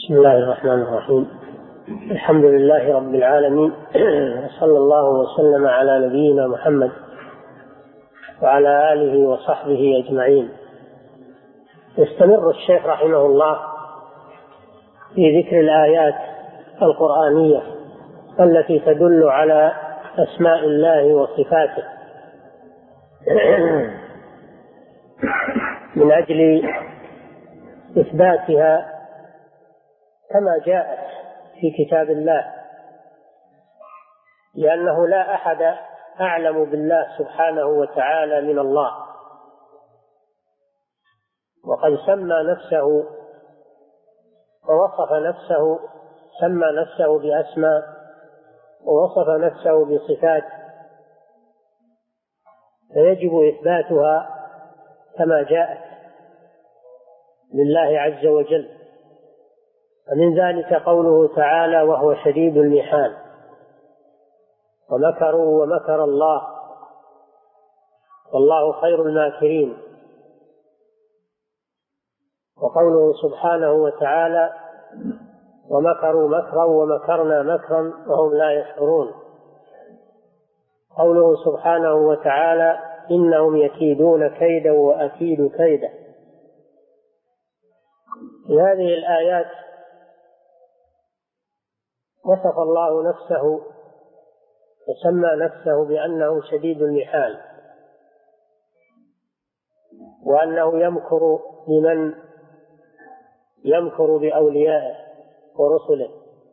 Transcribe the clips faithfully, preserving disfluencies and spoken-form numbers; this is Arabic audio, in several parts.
بسم الله الرحمن الرحيم. الحمد لله رب العالمين، صلى الله وسلم على نبينا محمد وعلى آله وصحبه أجمعين. يستمر الشيخ رحمه الله في ذكر الآيات القرآنية التي تدل على أسماء الله وصفاته من أجل إثباتها كما جاءت في كتاب الله، لأنه لا أحد أعلم بالله سبحانه وتعالى من الله، وقد سمى نفسه ووصف نفسه سمى نفسه بأسماء ووصف نفسه بصفات، فيجب إثباتها كما جاءت لله عز وجل. ومن ذلك قوله تعالى: وهو شديد المحال، ومكروا ومكر الله والله خير الماكرين. وقوله سبحانه وتعالى: ومكروا مكرا ومكرنا مكرا وهم لا يشعرون. قوله سبحانه وتعالى: إنهم يكيدون كيدا وأكيد كيدا. في هذه الآيات وصف الله نفسه وسمى نفسه بأنه شديد المحال، وأنه يمكر بمن يمكر بأوليائه ورسله،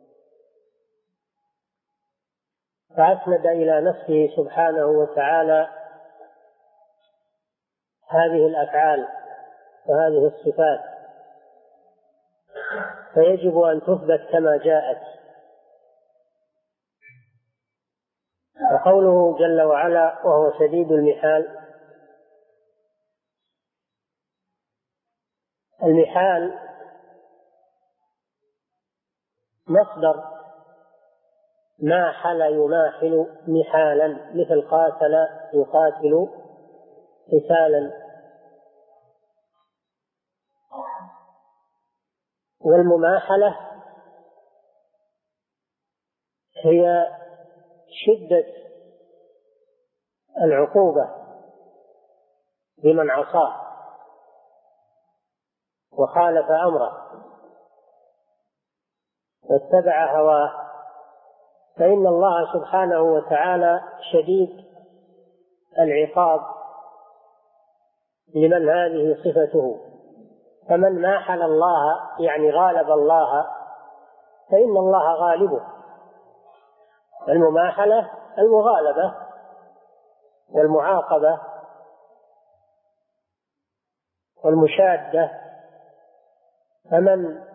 فأسند إلى نفسه سبحانه وتعالى هذه الأفعال وهذه الصفات، فيجب أن تثبت كما جاءت. وقوله جل وعلا: وهو شديد المحال، المحال مصدر ماحل يماحل محالا، مثل قاتل يقاتل قتالا. والمماحلة هي شدة العقوبة لمن عصاه وخالف أمره واتبع هواه، فإن الله سبحانه وتعالى شديد العقاب لمن هذه صفته. فمن ماحل الله يعني غالب الله، فإن الله غالبه. المماحلة المغالبة والمعاقبة والمشادة. فمن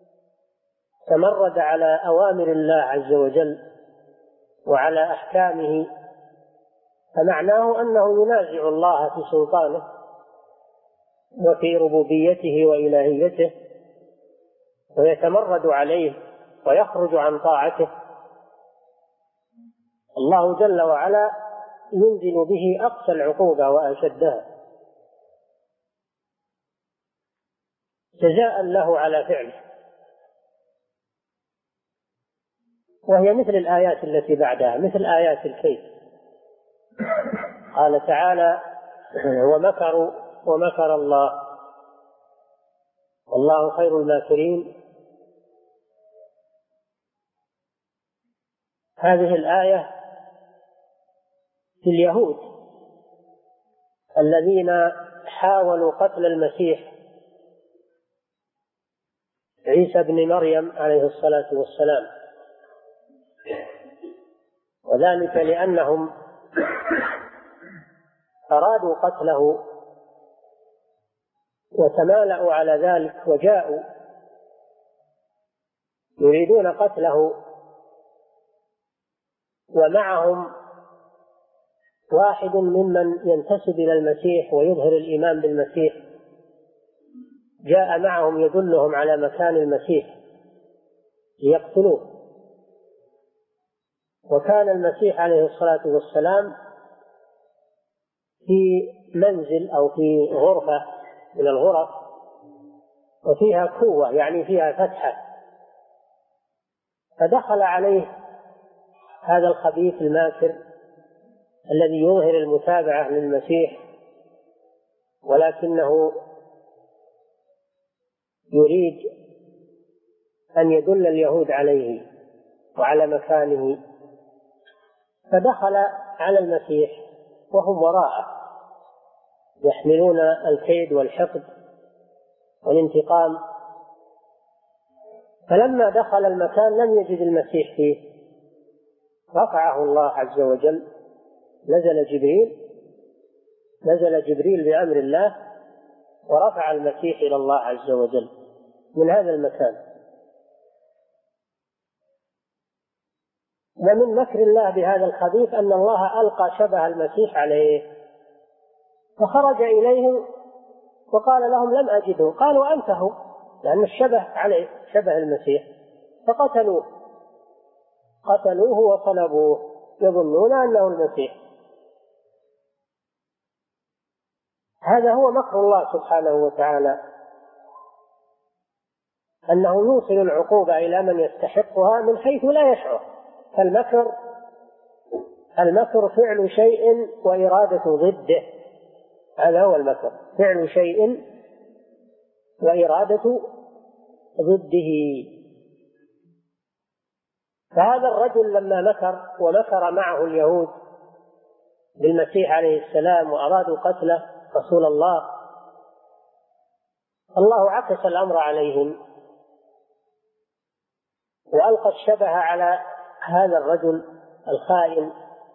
تمرد على أوامر الله عز وجل وعلى أحكامه فمعناه أنه ينازع الله في سلطانه وفي ربوبيته وإلهيته، ويتمرد عليه ويخرج عن طاعته. الله جل وعلا ينزل به أقصى العقوبة وأشدها جزاء له على فعله. وهي مثل الآيات التي بعدها، مثل آيات الكيد. قال تعالى: ومكروا ومكر الله والله خير الماكرين. هذه الآية في اليهود الذين حاولوا قتل المسيح عيسى بن مريم عليه الصلاة والسلام، وذلك لأنهم أرادوا قتله وتمالأوا على ذلك وجاءوا يريدون قتله، ومعهم واحد ممن ينتسب إلى المسيح ويظهر الإيمان بالمسيح، جاء معهم يدلهم على مكان المسيح ليقتلوه. وكان المسيح عليه الصلاة والسلام في منزل أو في غرفة من الغرف، وفيها كوة يعني فيها فتحة فدخل عليه هذا الخبيث الماكر الذي يظهر المتابعة للمسيح، ولكنه يريد أن يدل اليهود عليه وعلى مكانه، فدخل على المسيح وهم وراءه يحملون الكيد والحقد والانتقام. فلما دخل المكان لم يجد المسيح فيه، رفعه الله عز وجل، نزل جبريل نزل جبريل بأمر الله ورفع المسيح إلى الله عز وجل من هذا المكان. ومن مكر الله بهذا الخبيث أن الله ألقى شبه المسيح عليه، فخرج إليهم وقال لهم لم أجده، قالوا أنت هو، لأن الشبه عليه شبه المسيح، فقتلوه قتلوه وصلبوه يظنون أنه المسيح. هذا هو مكر الله سبحانه وتعالى، أنه يوصل العقوبة إلى من يستحقها من حيث لا يشعر. فالمكر المكر فعل شيء وإرادة ضده، هذا هو المكر، فعل شيء وإرادة ضده. فهذا الرجل لما مكر ومكر معه اليهود بالمسيح عليه السلام وأرادوا قتله رسول الله، الله عكس الأمر عليهم وألقى الشبه على هذا الرجل الخائن،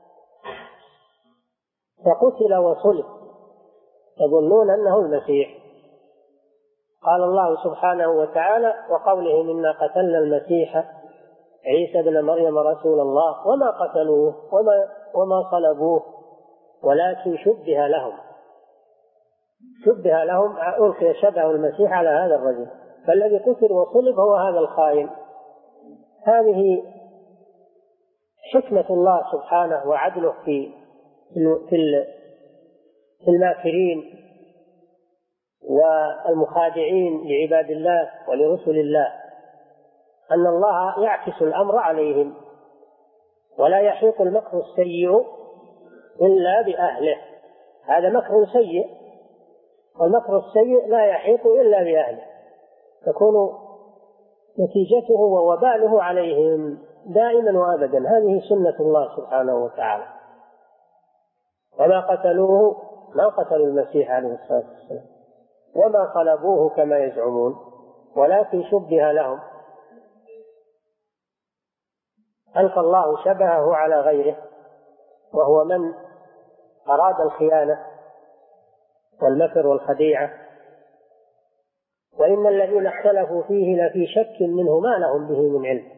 فقتل وصلب يظنون أنه المسيح. قال الله سبحانه وتعالى: وقولهم إنا قتلنا المسيح عيسى ابن مريم رسول الله وما قتلوه وما, وما صلبوه ولكن شبه لهم شبه لهم ألقي شبه المسيح على هذا الرجل، فالذي قتل وصلب هو هذا الخائن. هذه حكمة الله سبحانه وعدله في في الماكرين والمخادعين لعباد الله ولرسل الله، أن الله يعكس الأمر عليهم، ولا يحيط المكر السيء إلا بأهله. هذا مكر سيء، والمكر السيء لا يحيط إلا بأهله، تكون نتيجته ووباله عليهم دائما وأبدا. هذه سنة الله سبحانه وتعالى. وما قتلوه، ما قتلوا المسيح عليه الصلاة والسلام، وما صلبوه كما يزعمون، ولكن شبه لهم. ألقى الله شبهه على غيره، وهو من أراد الخيانة والمكر والخديعة. وإن الذين اختلفوا فيه لفي شك منه ما لهم به من علم.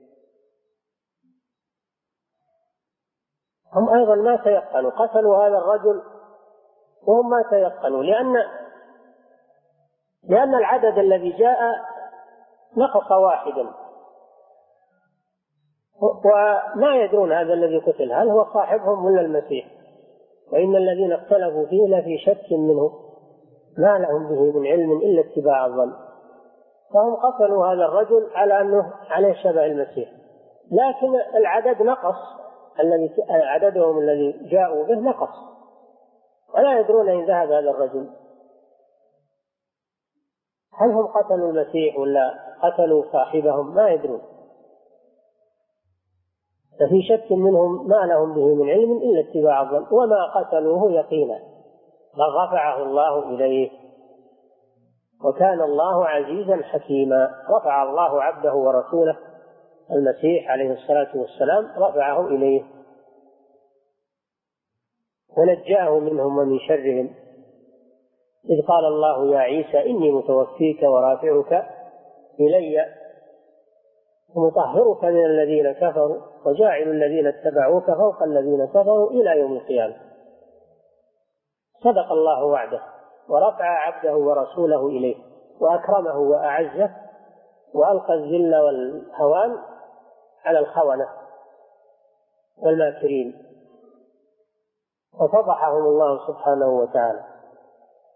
هم أيضا ما تيقنوا، قتلوا هذا الرجل وهم ما تيقنوا، لأن لأن العدد الذي جاء نقص واحدا، وما يدرون هذا الذي قتل هل هو صاحبهم ولا المسيح. وإن الذين اختلفوا فيه لفي شك منه ما لهم به من علم إلا اتباع الظن. فهم قتلوا هذا الرجل على أنه عليه شبه المسيح، لكن العدد نقص، الذي عددهم الذي جاءوا به نقص، ولا يدرون إن ذهب هذا الرجل هل هم قتلوا المسيح ولا قتلوا صاحبهم، ما يدرون. ففي شك منهم ما لهم به من علم إلا اتباع الظن، وما قتلوه يقينا بل رفعه الله إليه، وكان الله عزيزا حكيما. رفع الله عبده ورسوله المسيح عليه الصلاة والسلام، رفعه إليه ونجاه منهم ومن شرهم، إذ قال الله يا عيسى إني متوفيك ورافعك إلي ومطهرك من الذين كفروا وجاعل الذين اتبعوك فوق الذين كفروا إلى يوم القيامة. صدق الله وعده ورفع عبده ورسوله إليه وأكرمه وأعزه، وألقى الذل والهوان على الخونة والماكرين، وفضحهم الله سبحانه وتعالى.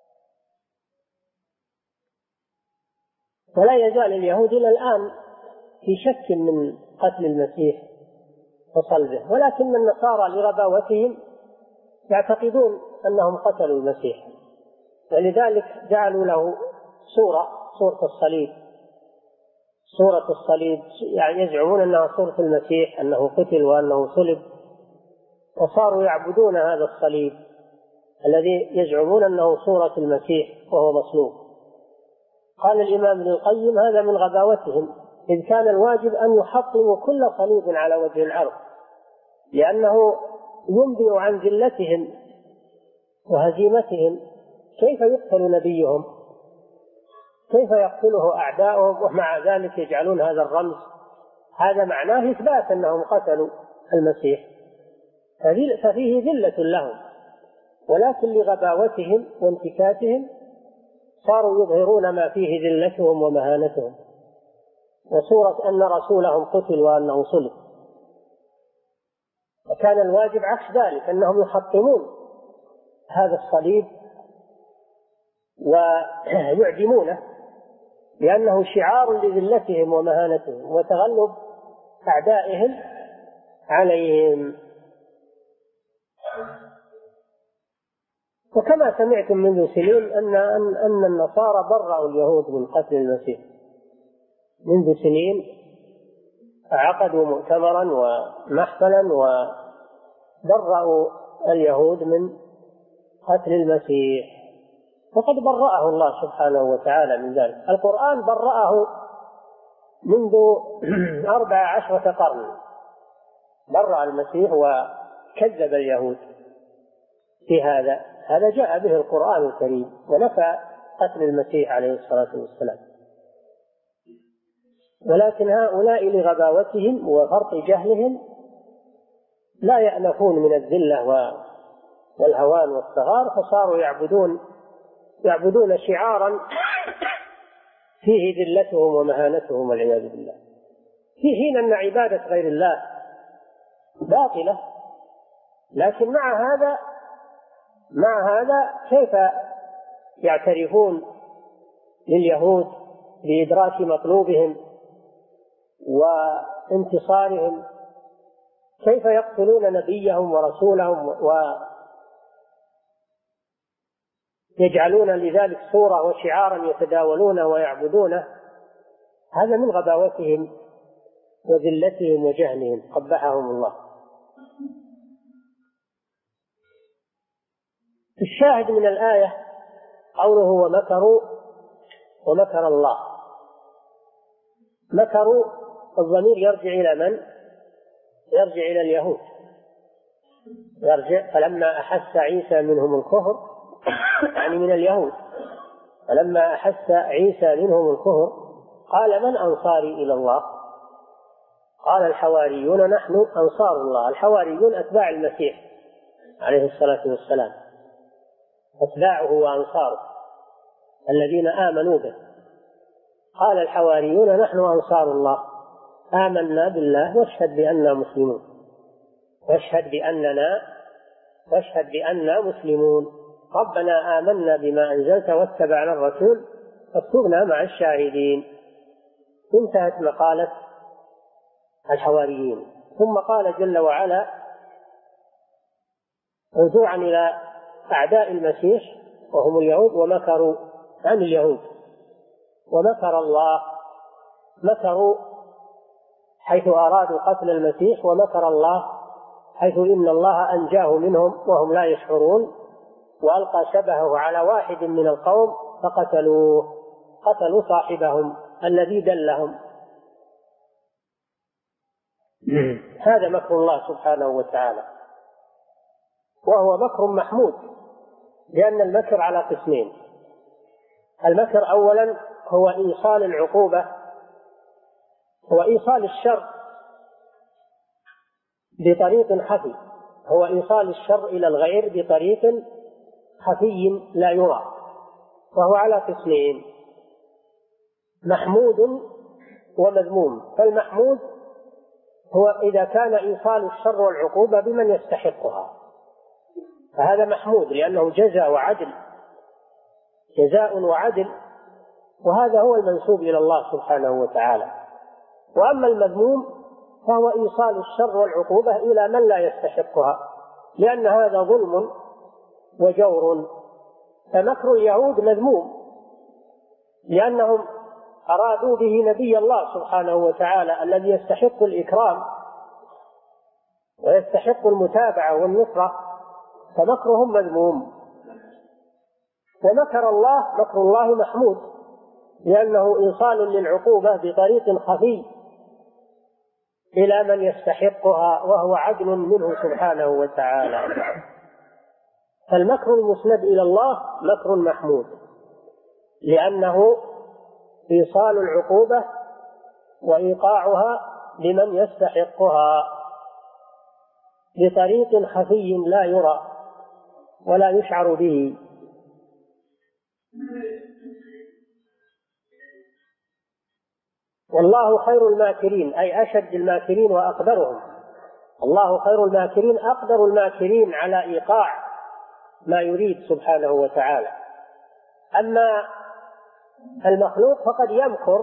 ولا يزال اليهود إلى الآن في شك من قتل المسيح وصلبه، ولكن النصارى لغباوتهم يعتقدون أنهم قتلوا المسيح، ولذلك جعلوا له صورة صورة الصليب صورة الصليب يعني يزعمون أنها صورة المسيح، أنه قتل وأنه صلب، وصاروا يعبدون هذا الصليب الذي يزعمون أنه صورة المسيح وهو مصلوب. قال الإمام ابن القيم هذا من غباوتهم، إذ كان الواجب أن يحطموا كل صليب على وجه الأرض، لأنه ينبئ عن ذلتهم وهزيمتهم. كيف يقتل نبيهم؟ كيف يقتله أعداؤهم ومع ذلك يجعلون هذا الرمز؟ هذا معناه إثبات أنهم قتلوا المسيح، ففيه ذلة لهم، ولكن لغباوتهم وانتكاسهم صاروا يظهرون ما فيه ذلتهم ومهانتهم، وصورة أن رسولهم قتل وأنه صلب. وكان الواجب عكس ذلك، أنهم يحطمون هذا الصليب ويعدمونه، لأنه شعار لذلتهم ومهانتهم وتغلب أعدائهم عليهم. وكما سمعتم منذ سنين أن أن النصارى برأوا اليهود من قتل المسيح. منذ سنين عقدوا مؤتمرا ومحفلا وبرأوا اليهود من قتل المسيح، وقد برأه الله سبحانه وتعالى من ذلك. القرآن برأه منذ أربع عشرة قرن، برأ المسيح وكذب اليهود في هذا هذا جاء به القرآن الكريم ونفى قتل المسيح عليه الصلاة والسلام. ولكن هؤلاء لغباوتهم وفرط جهلهم لا يأنفون من الذلة والهوان والصغار، فصاروا يعبدون يعبدون شعارا فيه ذلتهم ومهانتهم والعياذ بالله، في حين أن عبادة غير الله باطلة. لكن مع هذا مع هذا كيف يعترفون لليهود بإدراك مطلوبهم وانتصارهم؟ كيف يقتلون نبيهم ورسولهم ويجعلون لذلك صورة وشعارا يتداولونه ويعبدونه؟ هذا من غباوتهم وذلتهم وجهلهم، قبحهم الله. الشاهد من الآية قوله ومكروا ومكر الله. مكروا الضمير يرجع إلى من؟ يرجع إلى اليهود، يرجع فلما أحس عيسى منهم الكفر، يعني من اليهود، فلما أحس عيسى منهم الكفر قال من أنصاري إلى الله؟ قال الحواريون نحن أنصار الله. الحواريون أتباع المسيح عليه الصلاة والسلام، أتباعه وأنصاره الذين آمنوا به. قال الحواريون نحن أنصار الله آمنا بالله واشهد بأننا مسلمون واشهد بأننا واشهد بأننا مسلمون ربنا آمنا بما أنزلت واتبعنا الرسول فاكتبنا مع الشاهدين. انتهت مقالة الحواريين. ثم قال جل وعلا رجوعا إلى أعداء المسيح وهم اليهود ومكروا عن اليهود ومكر الله. مكروا حيث أرادوا قتل المسيح، ومكر الله حيث إن الله أنجاه منهم وهم لا يشعرون، وألقى شبهه على واحد من القوم فقتلوه، قتلوا صاحبهم الذي دلهم. هذا مكر الله سبحانه وتعالى، وهو مكر محمود، لأن المكر على قسمين. المكر أولا هو إيصال العقوبة، هو إيصال الشر بطريق خفي، هو إيصال الشر إلى الغير بطريق خفي لا يرى، وهو على قسمين: محمود ومذموم. فالمحمود هو إذا كان إيصال الشر والعقوبة بمن يستحقها، فهذا محمود لأنه جزاء وعدل، جزاء وعدل، وهذا هو المنسوب إلى الله سبحانه وتعالى. وأما المذموم فهو إيصال الشر والعقوبة إلى من لا يستحقها، لأن هذا ظلم وجور. فمكر اليهود مذموم لأنهم أرادوا به نبي الله سبحانه وتعالى الذي يستحق الإكرام ويستحق المتابعة والنصرة، فمكرهم مذموم. ومكر الله مكر الله محمود، لأنه إيصال للعقوبة بطريق خفي إلى من يستحقها، وهو عدل منه سبحانه وتعالى. فالمكر المسند إلى الله مكر محمود، لأنه إيصال العقوبة وإيقاعها لمن يستحقها بطريق خفي لا يرى ولا يشعر به. والله خير الماكرين، أي أشد الماكرين وأقدرهم. الله خير الماكرين أقدر الماكرين على إيقاع ما يريد سبحانه وتعالى. أما المخلوق فقد يمكر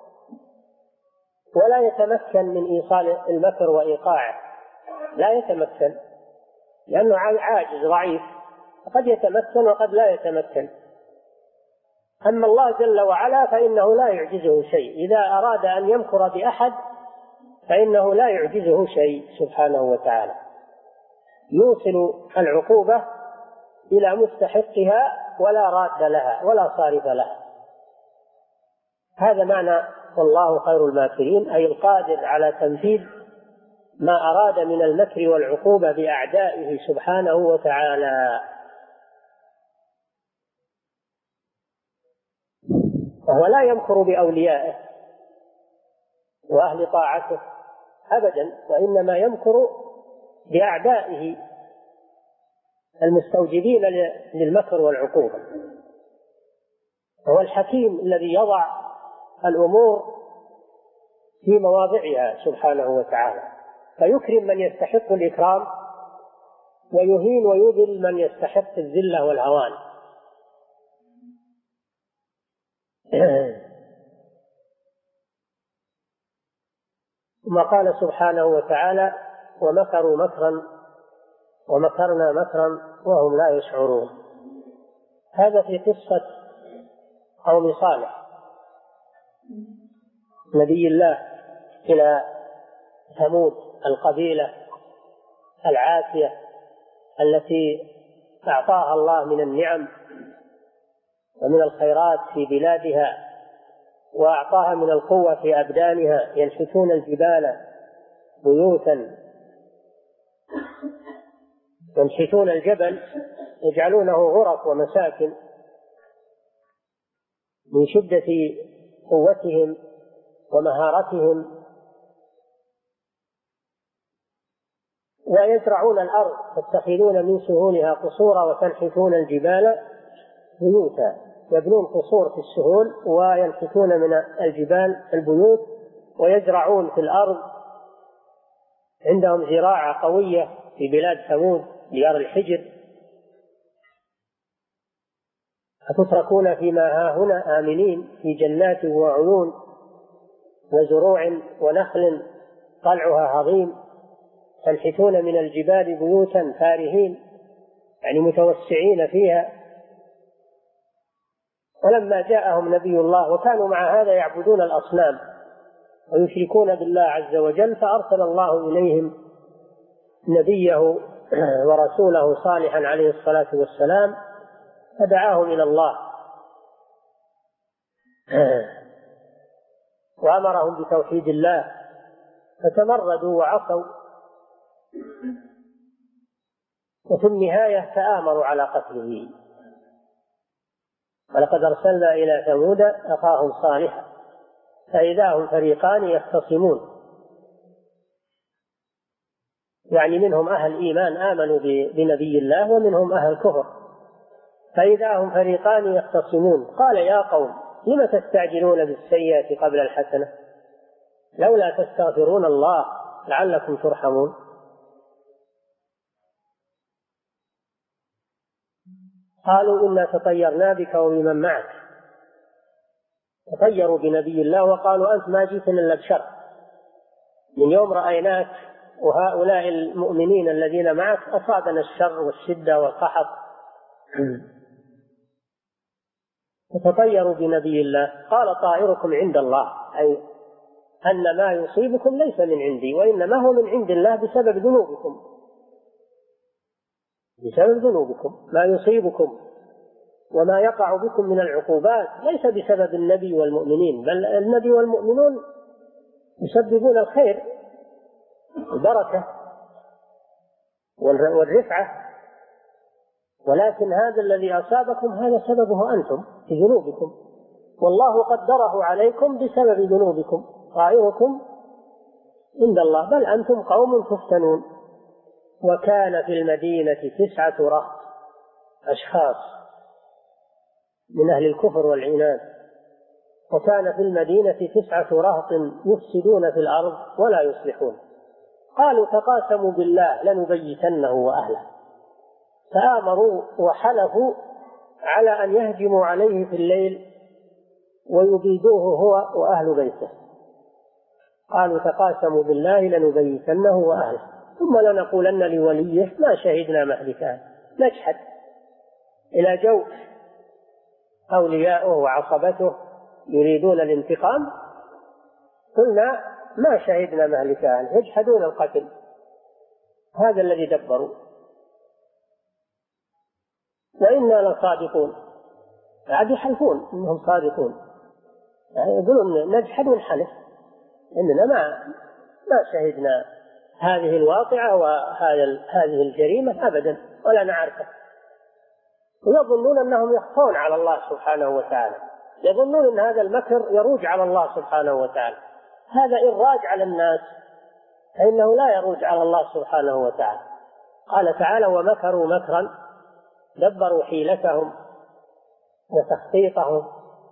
ولا يتمكن من إيصال المكر وإيقاعه، لا يتمكن لأنه عاجز ضعيف، قد يتمكن وقد لا يتمكن. أما الله جل وعلا فإنه لا يعجزه شيء، إذا أراد أن يمكر بأحد فإنه لا يعجزه شيء سبحانه وتعالى، يوصل العقوبة إلى مستحقها ولا راد لها ولا صارف لها. هذا معنى والله خير الماكرين، أي القادر على تنفيذ ما أراد من المكر والعقوبة بأعدائه سبحانه وتعالى. وهو لا يمكر بأوليائه وأهل طاعته أبدا، وإنما يمكر بأعدائه المستوجبين للمكر والعقوبة. هو الحكيم الذي يضع الأمور في مواضعها سبحانه وتعالى، فيكرم من يستحق الإكرام ويهين ويذل من يستحق الذلة والهوان. ثم قال سبحانه وتعالى ومكروا مكرا ومكرنا مكرا وهم لا يشعرون. هذا في قصة قوم صالح نبي الله إلى ثمود، القبيلة العاتية التي أعطاها الله من النعم ومن الخيرات في بلادها، وأعطاها من القوة في أبدانها، ينحتون الجبال بيوتا، ينحتون الجبل يجعلونه غرف ومساكن من شدة قوتهم ومهارتهم. ويزرعون الأرض تتخذون من سهولها قصورا وتنحتون الجبال بيوتا، يبنون قصور في السهول وينحتون من الجبال البيوت، ويزرعون في الأرض، عندهم زراعة قوية في بلاد ثمود ديار الحجر. أتتركون فيما هاهنا آمنين في جنات وعيون وزروع ونخل طلعها هضيم، تنحتون من الجبال بيوتا فارهين، يعني متوسعين فيها. ولما جاءهم نبي الله وكانوا مع هذا يعبدون الأصنام ويشركون بالله عز وجل، فأرسل الله إليهم نبيه ورسوله صالحا عليه الصلاة والسلام، فدعاهم إلى الله وأمرهم بتوحيد الله، فتمردوا وعصوا، وفي النهاية تآمروا على قتله. ولقد أرسلنا إلى ثمود أخاهم صالحا فإذا هم فريقان يختصمون، يعني منهم أهل إيمان آمنوا بنبي الله ومنهم أهل كفر، فإذا هم فريقان يختصمون. قال يا قوم لم تستعجلون بالسيئة قبل الحسنة لولا تستغفرون الله لعلكم ترحمون. قالوا إنا تطيرنا بك وبمن معك، تطيروا بنبي الله وقالوا أنت ما جئتنا إلا بشر من يوم رأيناك وهؤلاء المؤمنين الذين معك أصابنا الشر والشدة والقحط، فتطيروا بنبي الله. قال طائركم عند الله، أي أن ما يصيبكم ليس من عندي، وإنما هو من عند الله بسبب ذنوبكم، بسبب ذنوبكم. ما يصيبكم وما يقع بكم من العقوبات ليس بسبب النبي والمؤمنين، بل النبي والمؤمنون يسببون الخير، البركة والرفعة، ولكن هذا الذي أصابكم هذا سببه أنتم في ذنوبكم، والله قدره عليكم بسبب ذنوبكم. طائركم عند الله، بل أنتم قوم تفتنون. وكان في المدينة تسعة رهط، أشخاص من أهل الكفر والعناد. وكان في المدينة تسعة رهط يفسدون في الأرض ولا يصلحون. قالوا تقاسموا بالله لنبيتنه وأهله، فآمروا وحلفوا على أن يهجموا عليه في الليل ويبيدوه هو وأهل بيته. قالوا تقاسموا بالله لنبيتنه وأهله ثم لنقولن لوليه ما شهدنا مهلكه. نجحد إلى جوف أولياؤه وعصبته يريدون الانتقام، قلنا ما شهدنا مهلكه، يجحدون القتل. هذا الذي دبروا. وإنا لصادقون، بعد يحلفون إنهم صادقون، يعني يقولون نجحد ونحلف إننا ما ما شهدنا هذه الواقعة وهذه الجريمة أبدا ولا نعرفه. ويظنون أنهم يخفون على الله سبحانه وتعالى، يظنون أن هذا المكر يروج على الله سبحانه وتعالى. هذا إراج على الناس، فإنه لا يروج على الله سبحانه وتعالى. قال تعالى ومكروا مكرا دبروا حيلتهم وتخطيطهم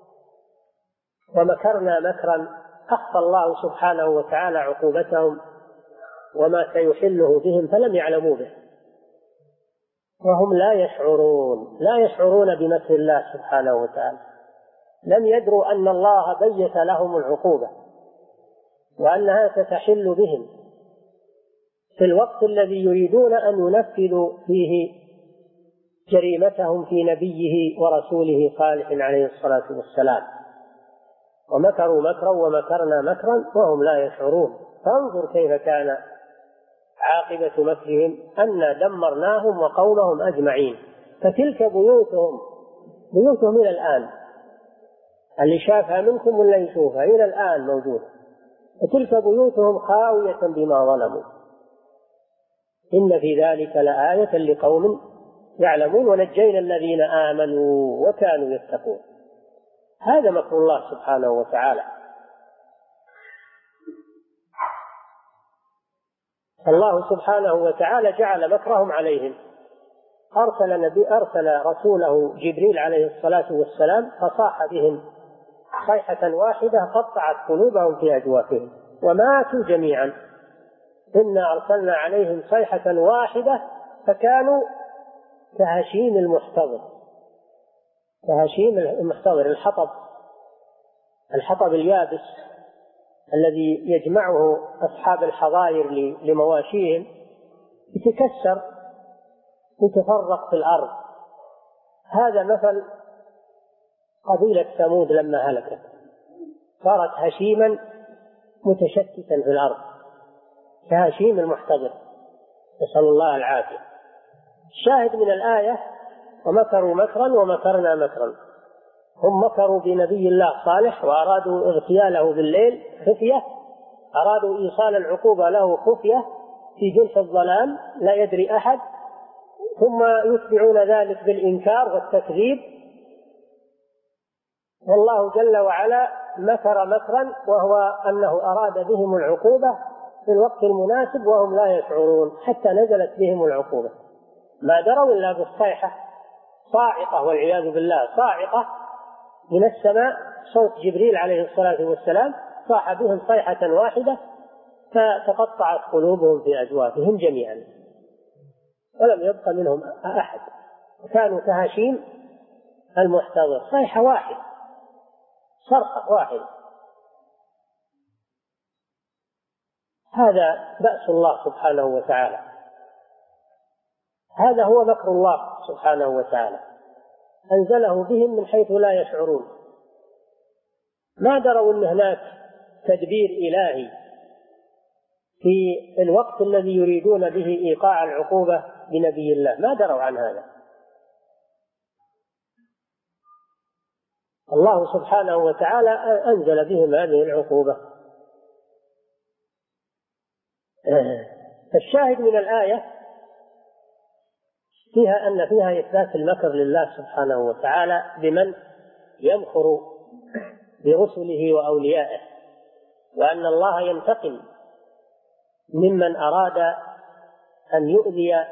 ومكرنا مكرا أخفى الله سبحانه وتعالى عقوبتهم وما سيحله بهم فلم يعلموا به، وهم لا يشعرون لا يشعرون بمكر الله سبحانه وتعالى. لم يدروا أن الله بيت لهم العقوبة وأنها ستحل بهم في الوقت الذي يريدون أن ينفذوا فيه جريمتهم في نبيه ورسوله صالح عليه الصلاة والسلام. ومكروا مكرا ومكرنا مكرا وهم لا يشعرون. فانظر كيف كان عاقبة مكرهم أنا دمرناهم وقومهم أجمعين. فتلك بيوتهم بيوتهم إلى الآن، اللي شافها منكم ولا يشوفها إلى الآن موجودة. فتلك بيوتهم خاوية بما ظلموا. إن في ذلك لآية لقوم يعلمون ونجينا الذين آمنوا وكانوا يتقون. هذا مكر الله سبحانه وتعالى. الله سبحانه وتعالى جعل مكرهم عليهم. أرسل, نبي أرسل رسوله جبريل عليه الصلاة والسلام فصاح بهم صيحة واحدة قطعت قلوبهم في أجوافهم وماتوا جميعا. إنا أرسلنا عليهم صيحة واحدة فكانوا كهشيم المحتضر. كهشيم المحتضر الحطب الحطب اليابس الذي يجمعه أصحاب الحظائر لمواشيهم يتكسر يتفرق في الأرض. هذا مثل قبيلة ثمود لما هلكت، صارت هشيما متشتتا في الأرض كهشيم المحتضر، نسأل الله العافية. الشاهد من الآية ومكروا مكرا ومكرنا مكرا. هم مكروا بنبي الله صالح وأرادوا اغتياله بالليل خفية، أرادوا إيصال العقوبة له خفية في جنح الظلام لا يدري أحد، ثم يتبعون ذلك بالإنكار والتكذيب. والله جل وعلا مكر مكرا وهو أنه أراد بهم العقوبة في الوقت المناسب وهم لا يشعرون حتى نزلت بهم العقوبة. ما دروا إلا بالصيحة صاعقة والعياذ بالله، صاعقة من السماء، صوت جبريل عليه الصلاة والسلام صاح بهم صيحة واحدة فتقطعت قلوبهم في أجوافهم جميعا ولم يبق منهم أحد. كانوا كهشيم المحتضر، صيحة واحدة، صرخة واحدة. هذا بأس الله سبحانه وتعالى، هذا هو مكر الله سبحانه وتعالى، أنزله بهم من حيث لا يشعرون، ما دروا أن هناك تدبير إلهي في الوقت الذي يريدون به إيقاع العقوبة بنبي الله، ما دروا عن هذا. الله سبحانه وتعالى أنزل بهم هذه العقوبة. الشاهد من الآية فيها أن فيها إثبات المكر لله سبحانه وتعالى بمن يمكر برسله وأوليائه، وأن الله ينتقم ممن أراد أن يؤذي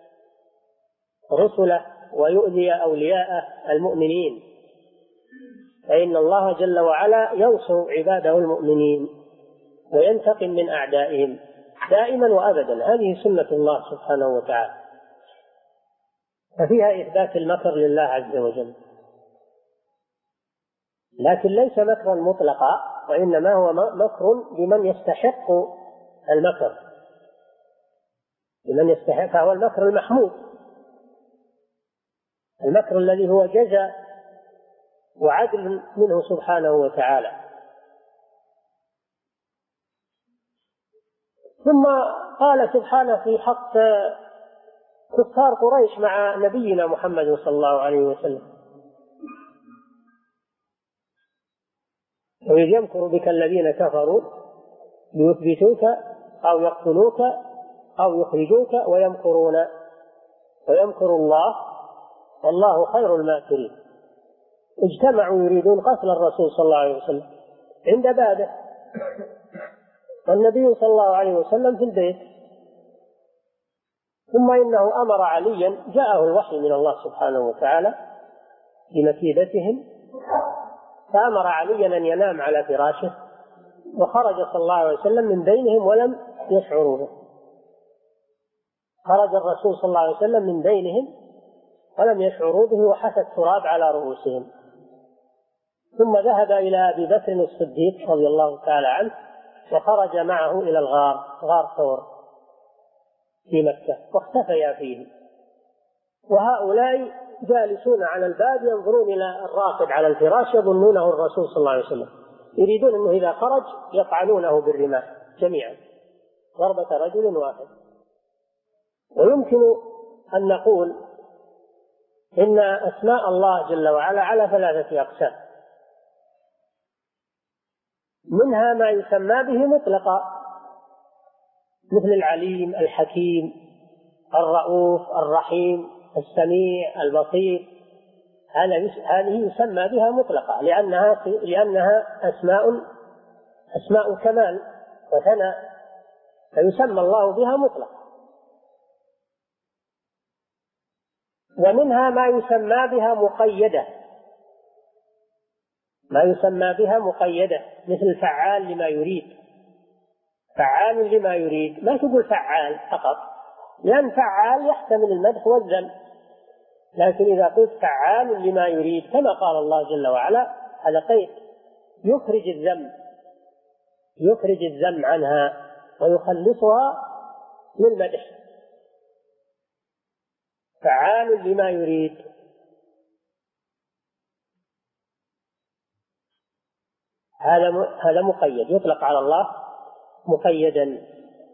رسله ويؤذي أولياءه المؤمنين، فإن الله جل وعلا ينصر عباده المؤمنين وينتقم من أعدائهم دائما وأبدا، هذه سنة الله سبحانه وتعالى. ففيها إثبات المكر لله عز وجل، لكن ليس مكرا مطلقا، وإنما هو مكر بمن يستحق المكر، بمن يستحق، فهو المكر المحمود، المكر الذي هو جزاء وعدل منه سبحانه وتعالى. ثم قال سبحانه في حق كفار قريش مع نبينا محمد صلى الله عليه وسلم: وإذ يمكر بك الذين كفروا ليثبتوك أو يقتلوك أو يخرجوك ويمكرون ويمكر الله والله خير الماكرين. اجتمعوا يريدون قتل الرسول صلى الله عليه وسلم عند بابه، والنبي صلى الله عليه وسلم في البيت، ثم إنه أمر عليا، جاءه الوحي من الله سبحانه وتعالى بمكيدتهم، فأمر عليا أن ينام على فراشه، وخرج صلى الله عليه وسلم من بينهم ولم يشعروا به. خرج الرسول صلى الله عليه وسلم من بينهم ولم يشعروا به، وحث التراب على رؤوسهم، ثم ذهب إلى أبي بكر الصديق رضي الله تعالى عنه وخرج معه إلى الغار، غار ثور في مكة، واختفيا فيه، وهؤلاء جالسون على الباب ينظرون إلى الراقد على الفراش يظنونه الرسول صلى الله عليه وسلم، يريدون أنه إذا خرج يطعنونه بالرماح جميعا ضربة رجل واحد. ويمكن أن نقول إن أسماء الله جل وعلا على ثلاثة أقسام، منها ما يسمى به مطلقا مثل العليم، الحكيم، الرؤوف، الرحيم، السميع، البصير، هذه يسمى بها مطلقا لأنها لأنها أسماء أسماء كمال وثناء، فيسمى الله بها مطلقا. ومنها ما يسمى بها مقيدة، ما يسمى بها مقيدة مثل فعال لما يريد، فعال لما يريد، ما تقول فعال فقط، لأن فعال يحتمل المدح والذم، لكن إذا قلت فعال لما يريد كما قال الله جل وعلا هذا قيد يخرج الذم، يخرج الذم عنها ويخلصها للمدح، فعال لما يريد. هذا هذا مقيد، يطلق على الله مقيدا،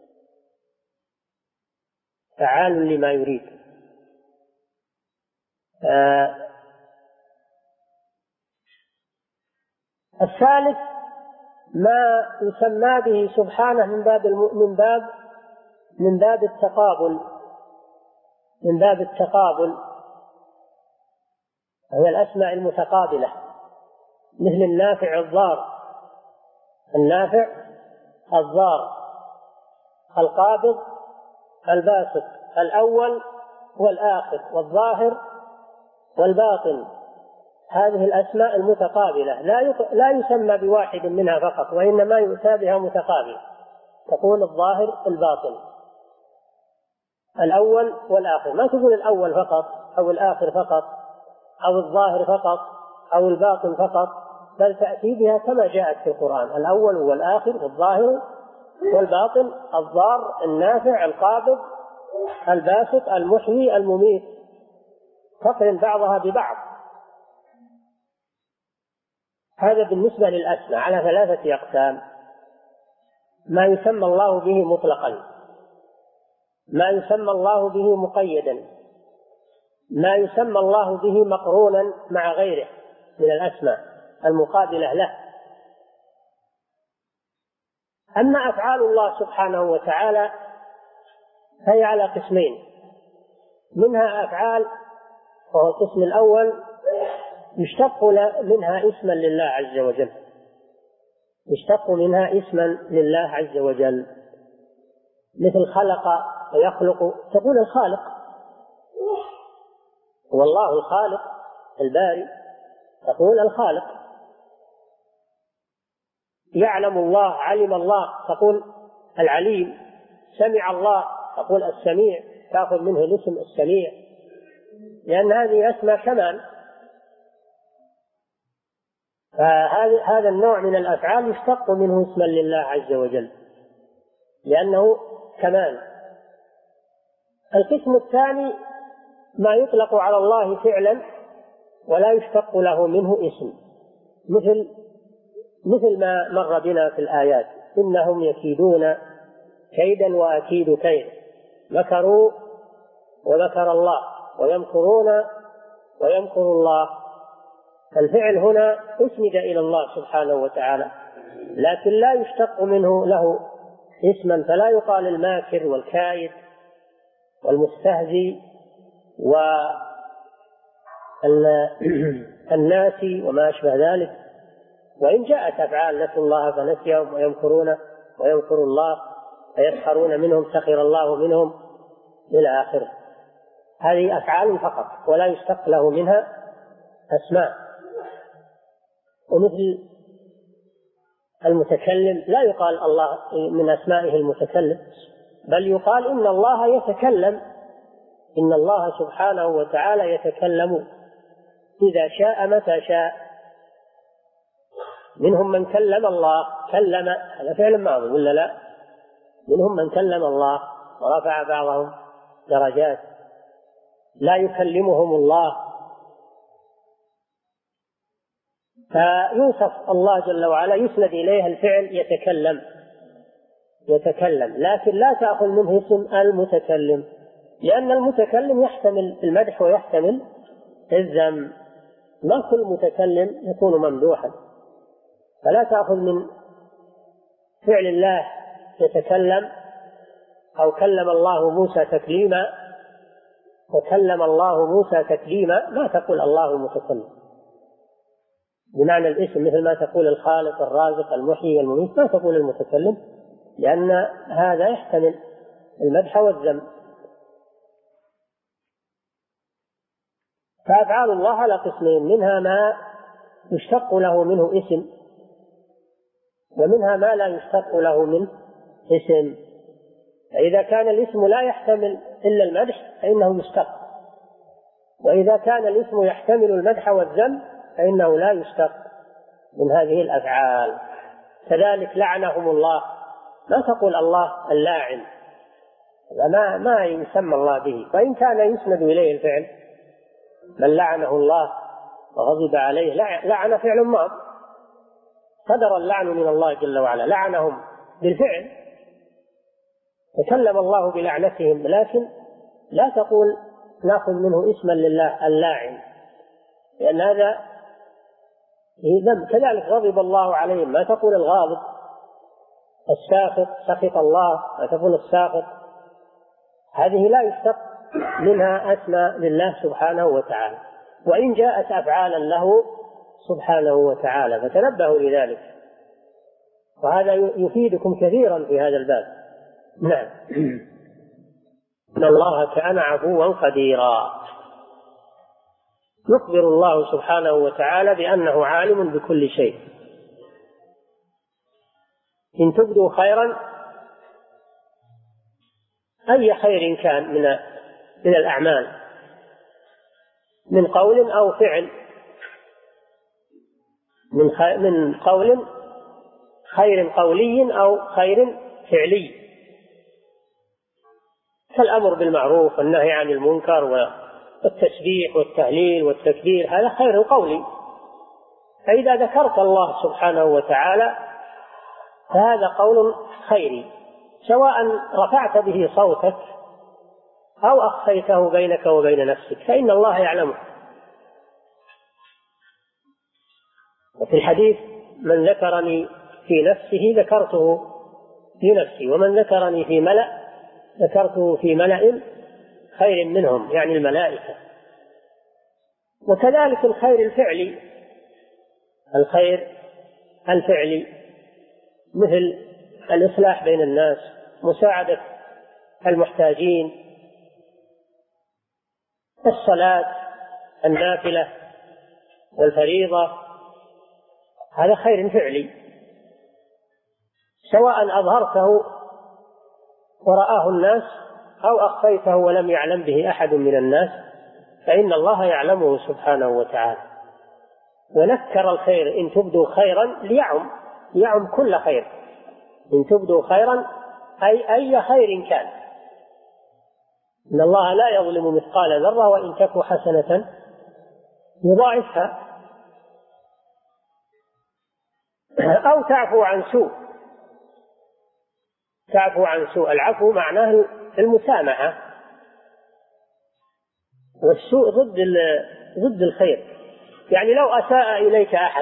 فعال لما يريد. آه الثالث ما يسمى به سبحانه من باب من باب من باب التقابل، من باب التقابل وهي الأسماء المتقابلة، مثل النافع الضار، النافع الضار، القابض الباسط، الأول والآخر والظاهر والباطن، هذه الأسماء المتقابلة لا يسمى بواحد منها فقط، وإنما يؤتى بها متقابلة، تقول الظاهر الباطن، الأول والآخر، ما تقول الأول فقط أو الآخر فقط أو الظاهر فقط أو الباطن فقط، بل تأتي بها كما جاءت في القرآن، الأول والآخر والظاهر والباطن الضار النافع القابض الباسط المحيي المميت، تقرن بعضها ببعض. هذا بالنسبة للأسماء على ثلاثة أقسام: ما يسمى الله به مطلقا، ما يسمى الله به مقيدا، ما يسمى الله به مقرونا مع غيره من الأسماء المقابلة له. أما أفعال الله سبحانه وتعالى فهي على قسمين: منها أفعال، وهو القسم الأول يشتق منها اسما لله عز وجل، يشتق منها اسما لله عز وجل، مثل خلق ويخلق، تقول الخالق، والله الخالق الباري، تقول الخالق. يعلم الله، علم الله، تقول العليم. سمع الله، تقول السميع، تأخذ منه الاسم السميع، لأن هذه أسماء كمال. فهذا هذا النوع من الأفعال يشتق منه اسما لله عز وجل لأنه كمال. القسم الثاني ما يطلق على الله فعلا ولا يشتق له منه اسم، مثل مثل ما مر بنا في الآيات: إنهم يكيدون كيدا وأكيد كيد، مكروا ومكر الله، ويمكرون ويمكر الله. الفعل هنا اسند إلى الله سبحانه وتعالى، لكن لا يشتق منه له اسما، فلا يقال الماكر والكائد والمستهزي والناسي وما أشبه ذلك. وإن جاءت أفعال: نسوا الله فنسيهم، ويمكرون ويمكر الله، ويسخرون منهم سخر الله منهم، إلى آخره. هذه أفعال فقط ولا يشتق له منها أسماء. ومثل المتكلم لا يقال الله من أسمائه المتكلم، بل يقال إن الله يتكلم، إن الله سبحانه وتعالى يتكلم إذا شاء متى شاء. منهم من كلم الله، كلم هذا فعل ماضي ولا لا؟ منهم من كلم الله ورفع بعضهم درجات، لا يكلمهم الله. فيوصف الله جل وعلا يسند إليه الفعل يتكلم يتكلم لكن لا تأخذ منه اسم المتكلم، لأن المتكلم يحتمل المدح ويحتمل الذم، ما كل متكلم يكون ممدوحا. فلا تأخذ من فعل الله يتكلم أو كلم الله موسى تكليما، وكلم الله موسى تكليما، ما تقول الله متكلم بمعنى الاسم، مثل ما تقول الخالق الرازق المحيي المميت، ما تقول المتكلم، لأن هذا يحتمل المدح والذم. فأفعال الله على قسمين: منها ما يشتق له منه اسم، ومنها ما لا يشتق له منه اسم. فإذا كان الاسم لا يحتمل إلا المدح فإنه يشتق، وإذا كان الاسم يحتمل المدح والذم فإنه لا يشتق من هذه الأفعال. كذلك لعنهم الله، ما تقول الله اللاعن، ما ما يسمى الله به، وإن كان يسند إليه الفعل: من لعنه الله وغضب عليه. لعن فعل ماض، صدر اللعن من الله جل وعلا، لعنهم بالفعل، تكلم الله بلعنتهم، لكن لا تقول نأخذ منه اسما لله اللاعن، لأن هذا ذنب. كذلك غضب الله عليهم، ما تقول الغاضب. الساخط، سخط الله، ما تقول الساخط. هذه لا يشتق منها أسماء لله سبحانه وتعالى، وإن جاءت أفعالا له سبحانه وتعالى، فتنبهوا لذلك، وهذا يفيدكم كثيرا في هذا الباب. نعم. إن الله كان عفوا قديرا. يخبر الله سبحانه وتعالى بأنه عالم بكل شيء. إن تبدوا خيرا، أي خير كان من من الأعمال، من قول أو فعل، من من قول خير قولي أو خير فعلي كالأمر بالمعروف والنهي عن المنكر والتسبيح والتهليل والتكبير، هذا خير قولي. فإذا ذكرت الله سبحانه وتعالى فهذا قول خيري، سواء رفعت به صوتك أو أخفيته بينك وبين نفسك، فإن الله يعلمه. وفي الحديث: من ذكرني في نفسه ذكرته في نفسي، ومن ذكرني في ملأ ذكرته في ملأ خير منهم، يعني الملائكة. وكذلك الخير الفعلي، الخير الفعلي مثل الإصلاح بين الناس، مساعدة المحتاجين، الصلاة النافلة والفريضة، هذا خير فعلي، سواء أظهرته ورآه الناس أو أخفيته ولم يعلم به أحد من الناس، فإن الله يعلمه سبحانه وتعالى. ونكر الخير: إن تبدوا خيرا ليعم يعم كل خير، إن تبدوا خيرا أي أي خير كان. إن الله لا يظلم مثقال ذرة وإن تك حسنة يضاعفها. أو تعفو عن سوء، تعفو عن سوء، العفو معناه المسامحة، والسوء ضد ضد الخير. يعني لو أساء إليك أحد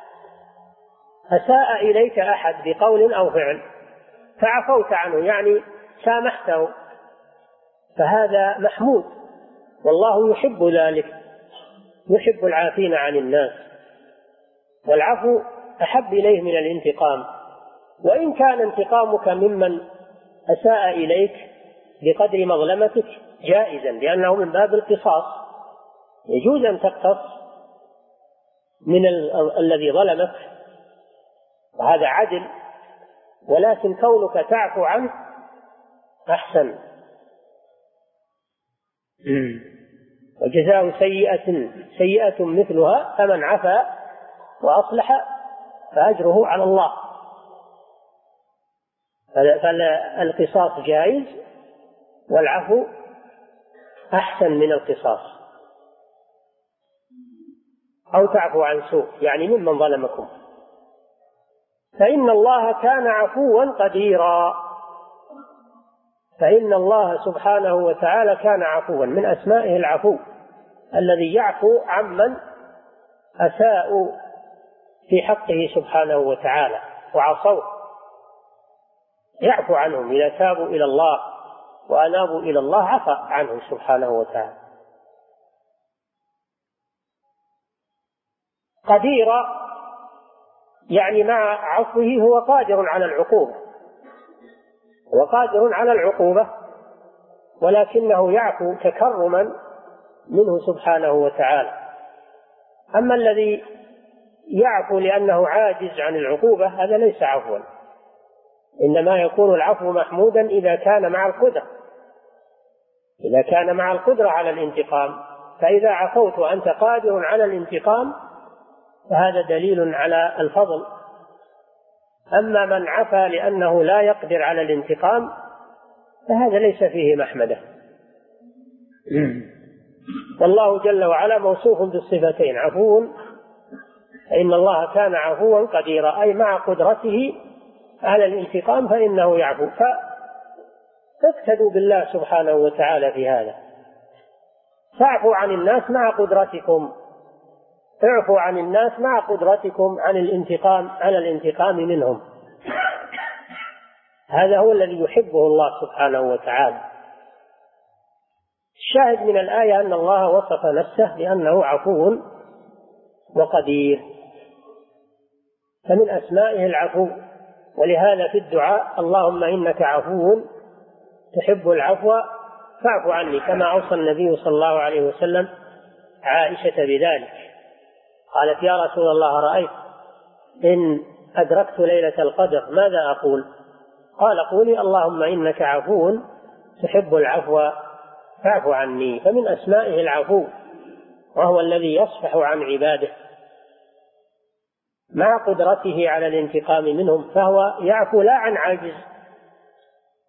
أساء إليك أحد بقول أو فعل فعفوت عنه، يعني سامحته، فهذا محمود، والله يحب ذلك، يحب العافين عن الناس، والعفو أحب إليه من الانتقام. وإن كان انتقامك ممن أساء إليك بقدر مظلمتك جائزا، لأنه من باب القصاص، يجوز أن تقتص من ال- الذي ظلمك، وهذا عدل، ولكن كونك تعفو عنه أحسن. وجزاء سيئة سيئة مثلها، فمن عفا وأصلح فأجره على الله. فالقصاص جائز، والعفو أحسن من القصاص. أو تعفو عن سوء، يعني ممن ظلمكم، فإن الله كان عفوا قديرا. فإن الله سبحانه وتعالى كان عفوا، من أسمائه العفو، الذي يعفو عمن أساءوا في حقه سبحانه وتعالى وعصوه، يعفو عنهم إذا تابوا إلى الله وأنابوا إلى الله، عفى عنهم سبحانه وتعالى. قديرا يعني مع عفوه هو قادر على العقوبة، هو قادر على العقوبة، ولكنه يعفو تكرما منه سبحانه وتعالى. أما الذي يعفو لأنه عاجز عن العقوبة هذا ليس عفوا، إنما يكون العفو محمودا إذا كان مع القدرة، إذا كان مع القدرة على الانتقام. فإذا عفوت وأنت قادر على الانتقام فهذا دليل على الفضل. أما من عفا لأنه لا يقدر على الانتقام فهذا ليس فيه محمدة. والله جل وعلا موصوف بالصفتين: عفو، إن الله كان عفوا قديرا، أي مع قدرته على الانتقام فإنه يعفو. فاقتدوا بالله سبحانه وتعالى في هذا، فاعفوا عن الناس مع قدرتكم، اعفوا عن الناس مع قدرتكم عن الانتقام على الانتقام منهم. هذا هو الذي يحبه الله سبحانه وتعالى. الشاهد من الآية أن الله وصف نفسه بأنه عفو وقدير، فمن أسمائه العفو. ولهذا في الدعاء: اللهم إنك عفو تحب العفو فاعف عني، كما أوصى النبي صلى الله عليه وسلم عائشة بذلك. قالت: يا رسول الله، رأيت إن أدركت ليلة القدر ماذا أقول؟ قال: قولي اللهم إنك عفو تحب العفو فاعف عني. فمن أسمائه العفو، وهو الذي يصفح عن عباده مع قدرته على الانتقام منهم، فهو يعفو لا عن عجز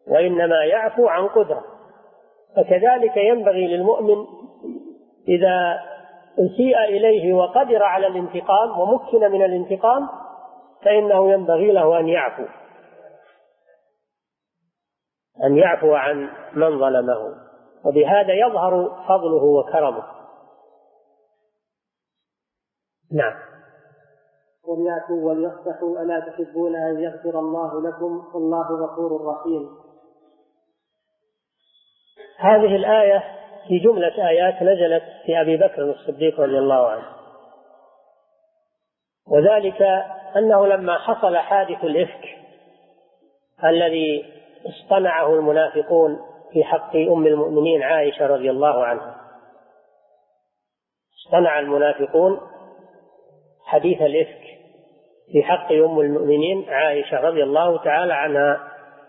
وإنما يعفو عن قدرة. فكذلك ينبغي للمؤمن إذا أسيء إليه وقدر على الانتقام ومكن من الانتقام فإنه ينبغي له أن يعفو أن يعفو عن من ظلمه، وبهذا يظهر فضله وكرمه. نعم. وليعفوا وليصفحوا ألا تحبون أن يغفر الله لكم والله غفور رحيم. هذه الآية في جملة آيات نزلت في أبي بكر الصديق رضي الله عنه، وذلك أنه لما حصل حادث الإفك الذي اصطنعه المنافقون في حق أم المؤمنين عائشة رضي الله عنها، اصطنع المنافقون حديث الإفك في حق أم المؤمنين عائشة رضي الله تعالى عنها.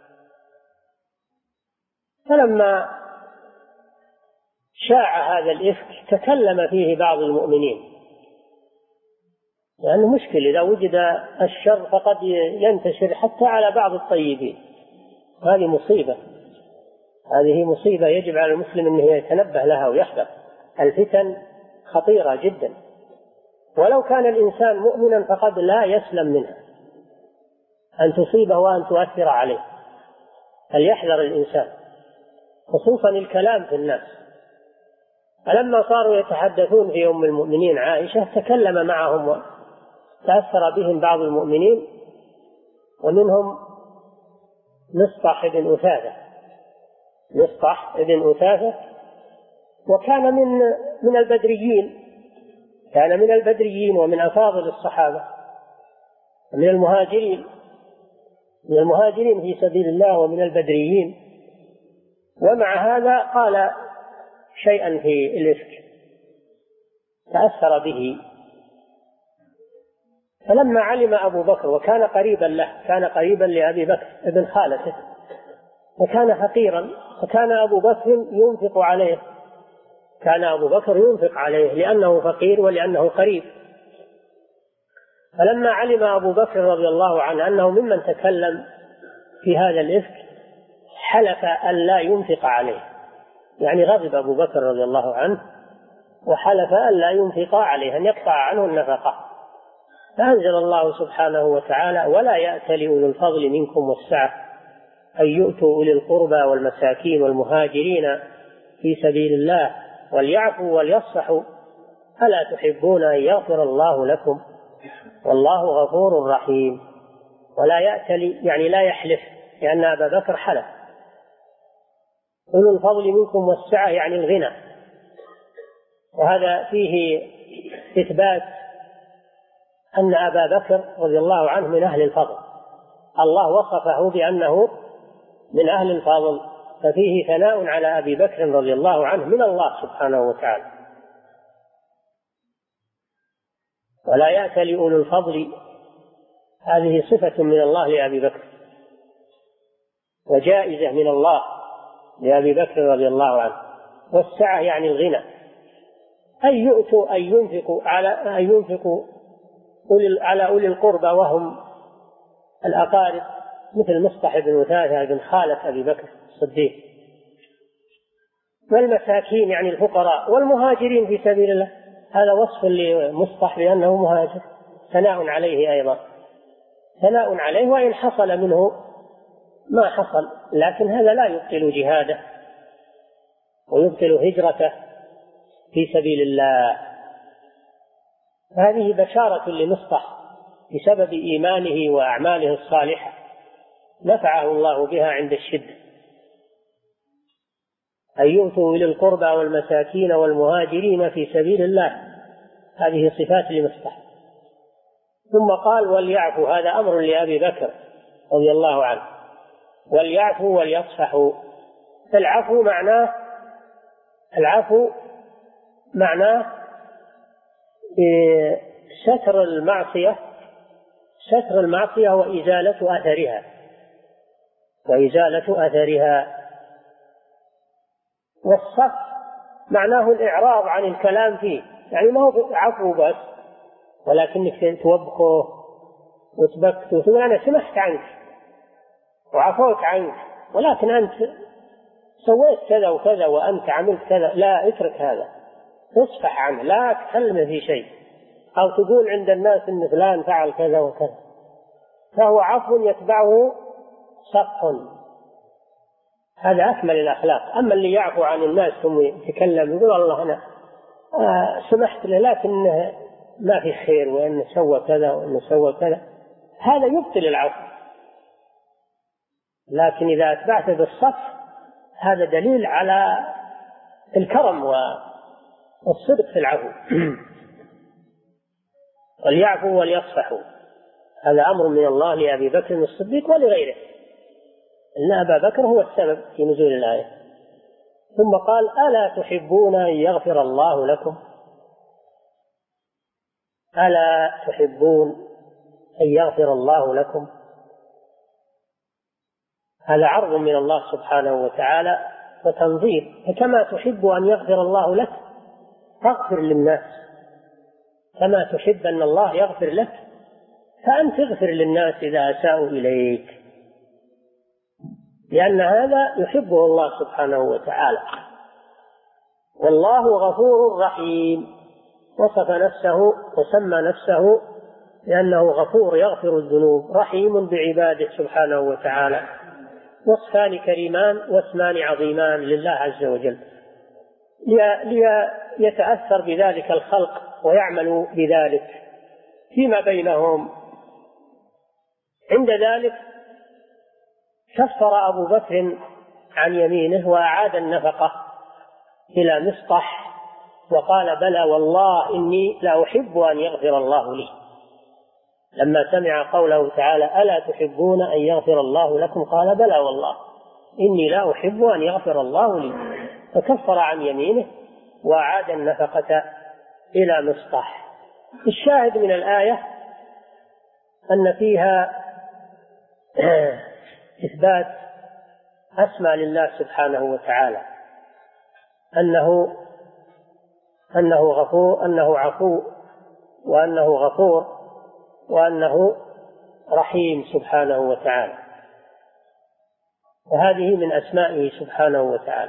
فلما شاع هذا الإفك تكلم فيه بعض المؤمنين، لأنه يعني مشكل إذا وجد الشر فقد ينتشر حتى على بعض الطيبين، هذه مصيبة، هذه مصيبة يجب على المسلم أنه يتنبه لها ويحذر. الفتن خطيرة جدا، ولو كان الإنسان مؤمنا فقد لا يسلم منها أن تصيبه وأن تؤثر عليه، فليحذر الإنسان، خصوصا الكلام في الناس. فلما صاروا يتحدثون في أم المؤمنين عائشة تكلم معهم وتأثر بهم بعض المؤمنين، ومنهم مصطح بن أثاثة مصطح بن أثاثة وكان من من البدريين كان من البدريين ومن أفاضل الصحابة، من المهاجرين من المهاجرين في سبيل الله ومن البدريين. ومع هذا قال شيئا في الإفك تأثر به. فلما علم أبو بكر، وكان قريبا له، كان قريبا لأبي بكر ابن خالته، وكان فقيرا، فكان أبو بكر ينفق عليه كان أبو بكر ينفق عليه لأنه فقير ولأنه قريب. فلما علم أبو بكر رضي الله عنه أنه ممن تكلم في هذا الإفك حلف أن لا ينفق عليه، يعني غضب أبو بكر رضي الله عنه وحلف أن لا ينفق عليه، أن يقطع عنه النفقة. فأنزل الله سبحانه وتعالى: ولا يأتل أولو الفضل منكم والسعة أن يؤتوا أولي القربى والمساكين والمهاجرين في سبيل الله وليعفوا وليصفحوا ألا تحبون أن يغفر الله لكم والله غفور رحيم. ولا يأتل يعني لا يحلف، لأن أبا بكر حلف. أولو الفضل منكم والسعة يعني الغنى، وهذا فيه إثبات أن أبا بكر رضي الله عنه من أهل الفضل، الله وصفه بأنه من أهل الفضل، ففيه ثناء على أبي بكر رضي الله عنه من الله سبحانه وتعالى. ولا يأتل أولو الفضل هذه صفة من الله لأبي بكر، وجائزة من الله لأبي بكر رضي الله عنه. والسعة يعني الغنى، أن يؤتوا أن ينفقوا على أن ينفقوا على أولي القربى وهم الأقارب، مثل مصطح بن أثاثة بن خالة أبي بكر الصديق. والمساكين يعني الفقراء، والمهاجرين في سبيل الله، هذا وصف لمصطح بأنه مهاجر، ثناء عليه أيضا، ثناء عليه، وإن حصل منه ما حصل، لكن هذا لا يبطل جهاده ويبطل هجرته في سبيل الله. هذه بشارة لمصطح بسبب إيمانه وأعماله الصالحة، نفعه الله بها عند الشدة. أن يؤتوا إلى القربى والمساكين والمهاجرين في سبيل الله، هذه صفات لمصطح. ثم قال: وليعفوا، هذا أمر لأبي بكر رضي الله عنه، وليعفوا وليصفحوا. العفو معناه العفو معناه ستر المعصية ستر المعصية وإزالة أثرها وإزالة أثرها. والصف معناه الإعراض عن الكلام فيه، يعني ما هو عفو بس، ولكنك توبخه وتبكته وتقول أنا سمحت عنك وعفوت عنك ولكن أنت سويت كذا وكذا وأنت عملت كذا، لا، اترك هذا، اصفح عنه، لا تكلمه في شيء، أو تقول عند الناس إن فلان فعل كذا وكذا، فهو عفو يتبعه صفح. هذا أكمل الأخلاق. أما اللي يعفو عن الناس ثم يتكلم يقول الله أنا آه سمحت له لكن ما في خير وإنه سوى كذا وإنه سوى كذا، هذا يبطل العفو. لكن إذا أتبعته بالصفح هذا دليل على الكرم والصدق في العفو. وليعفوا وليصفحوا، هذا أمر من الله لأبي بكر الصديق ولغيره، إن أبا بكر هو السبب في نزول الآية. ثم قال ألا تحبون أن يغفر الله لكم؟ ألا تحبون أن يغفر الله لكم؟ هذا عرض من الله سبحانه وتعالى وتنظير. فكما تحب أن يغفر الله لك فاغفر للناس، كما تحب أن الله يغفر لك فأنت اغفر للناس إذا أساءوا إليك، لأن هذا يحبه الله سبحانه وتعالى. والله غفور رحيم، وصف نفسه وسمى نفسه لأنه غفور يغفر الذنوب، رحيم بعباده سبحانه وتعالى. وصفان كريمان واسمان عظيمان لله عز وجل، ليتأثر بذلك الخلق ويعملوا بذلك فيما بينهم. عند ذلك كفر أبو بكر عن يمينه وأعاد النفقة إلى مصطح وقال بلى والله إني لا أحب أن يغفر الله لي. لما سمع قوله تعالى ألا تحبون أن يغفر الله لكم قال بلى والله إني لا أحب أن يغفر الله لي، فكفر عن يمينه وأعاد النفقة إلى مصطح. الشاهد من الآية أن فيها إثبات أسماء لله سبحانه وتعالى، أنه أنه غفور، أنه عفو، وأنه غفور، وأنه رحيم سبحانه وتعالى، وهذه من أسمائه سبحانه وتعالى.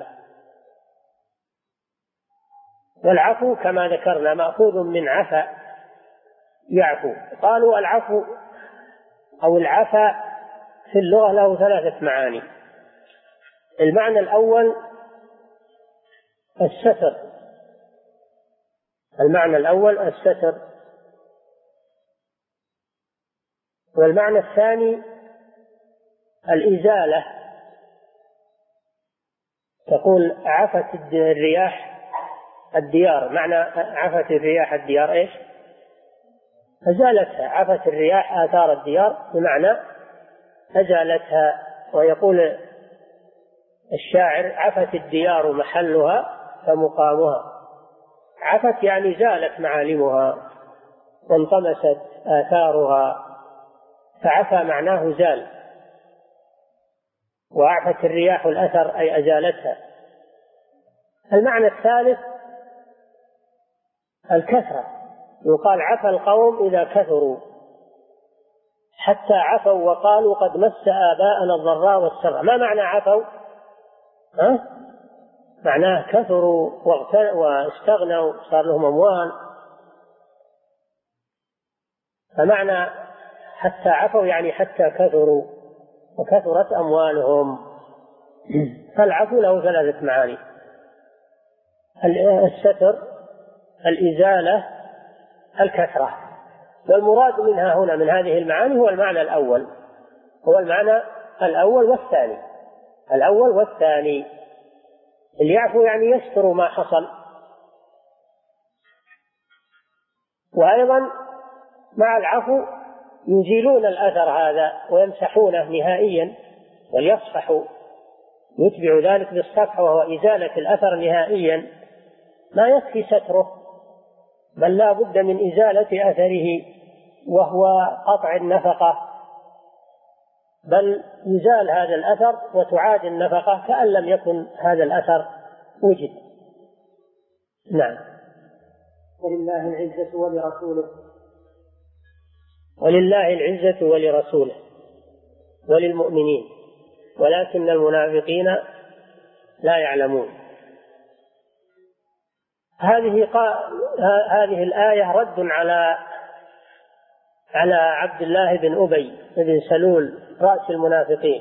والعفو كما ذكرنا مأخوذ من عفا يعفو. قالوا العفو أو العفا في اللغة له ثلاثة معاني. المعنى الأول الستر، المعنى الأول الستر، والمعنى الثاني الإزالة، تقول عفت الرياح الديار، معنى عفت الرياح الديار إيش؟ أزالتها، عفت الرياح آثار الديار بمعنى أزالتها. ويقول الشاعر عفت الديار محلها فمقامها، عفت يعني زالت معالمها وانطمست آثارها، فعفى معناه زال. وعفت الرياح الأثر أي أزالتها. المعنى الثالث الكثرة، يقال عفى القوم إذا كثروا، حتى عفوا وقالوا قد مس آباءنا الضراء والسراء. ما معنى عفوا؟ ها؟ معناه كثروا واستغنوا، صار لهم أموال. فمعنى حتى عفوا يعني حتى كثروا وكثرت أموالهم. فالعفو له ثلاثة معاني: الستر، الإزالة، الكثرة. والمراد منها هنا من هذه المعاني هو المعنى الأول، هو المعنى الأول والثاني، الأول والثاني. اللي يعفو يعني يستر ما حصل. وأيضا مع العفو يزيلون الأثر هذا ويمسحونه نهائيا، وليصفحوا، يتبع ذلك بالصفح وهو إزالة الأثر نهائيا. ما يكفي ستره، بل لا بد من إزالة أثره وهو قطع النفقة، بل يزال هذا الأثر وتعاد النفقة كأن لم يكن هذا الأثر وجد. نعم. ولله العزة ولرسوله ولله العزة ولرسوله وللمؤمنين. ولكن المنافقين لا يعلمون. هذه هذه الآية رد على على عبد الله بن أبي بن سلول رأس المنافقين،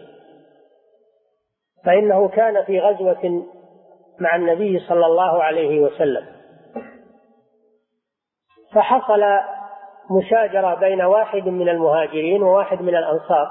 فإنه كان في غزوة مع النبي صلى الله عليه وسلم، فحصل مشاجرة بين واحد من المهاجرين وواحد من الأنصار،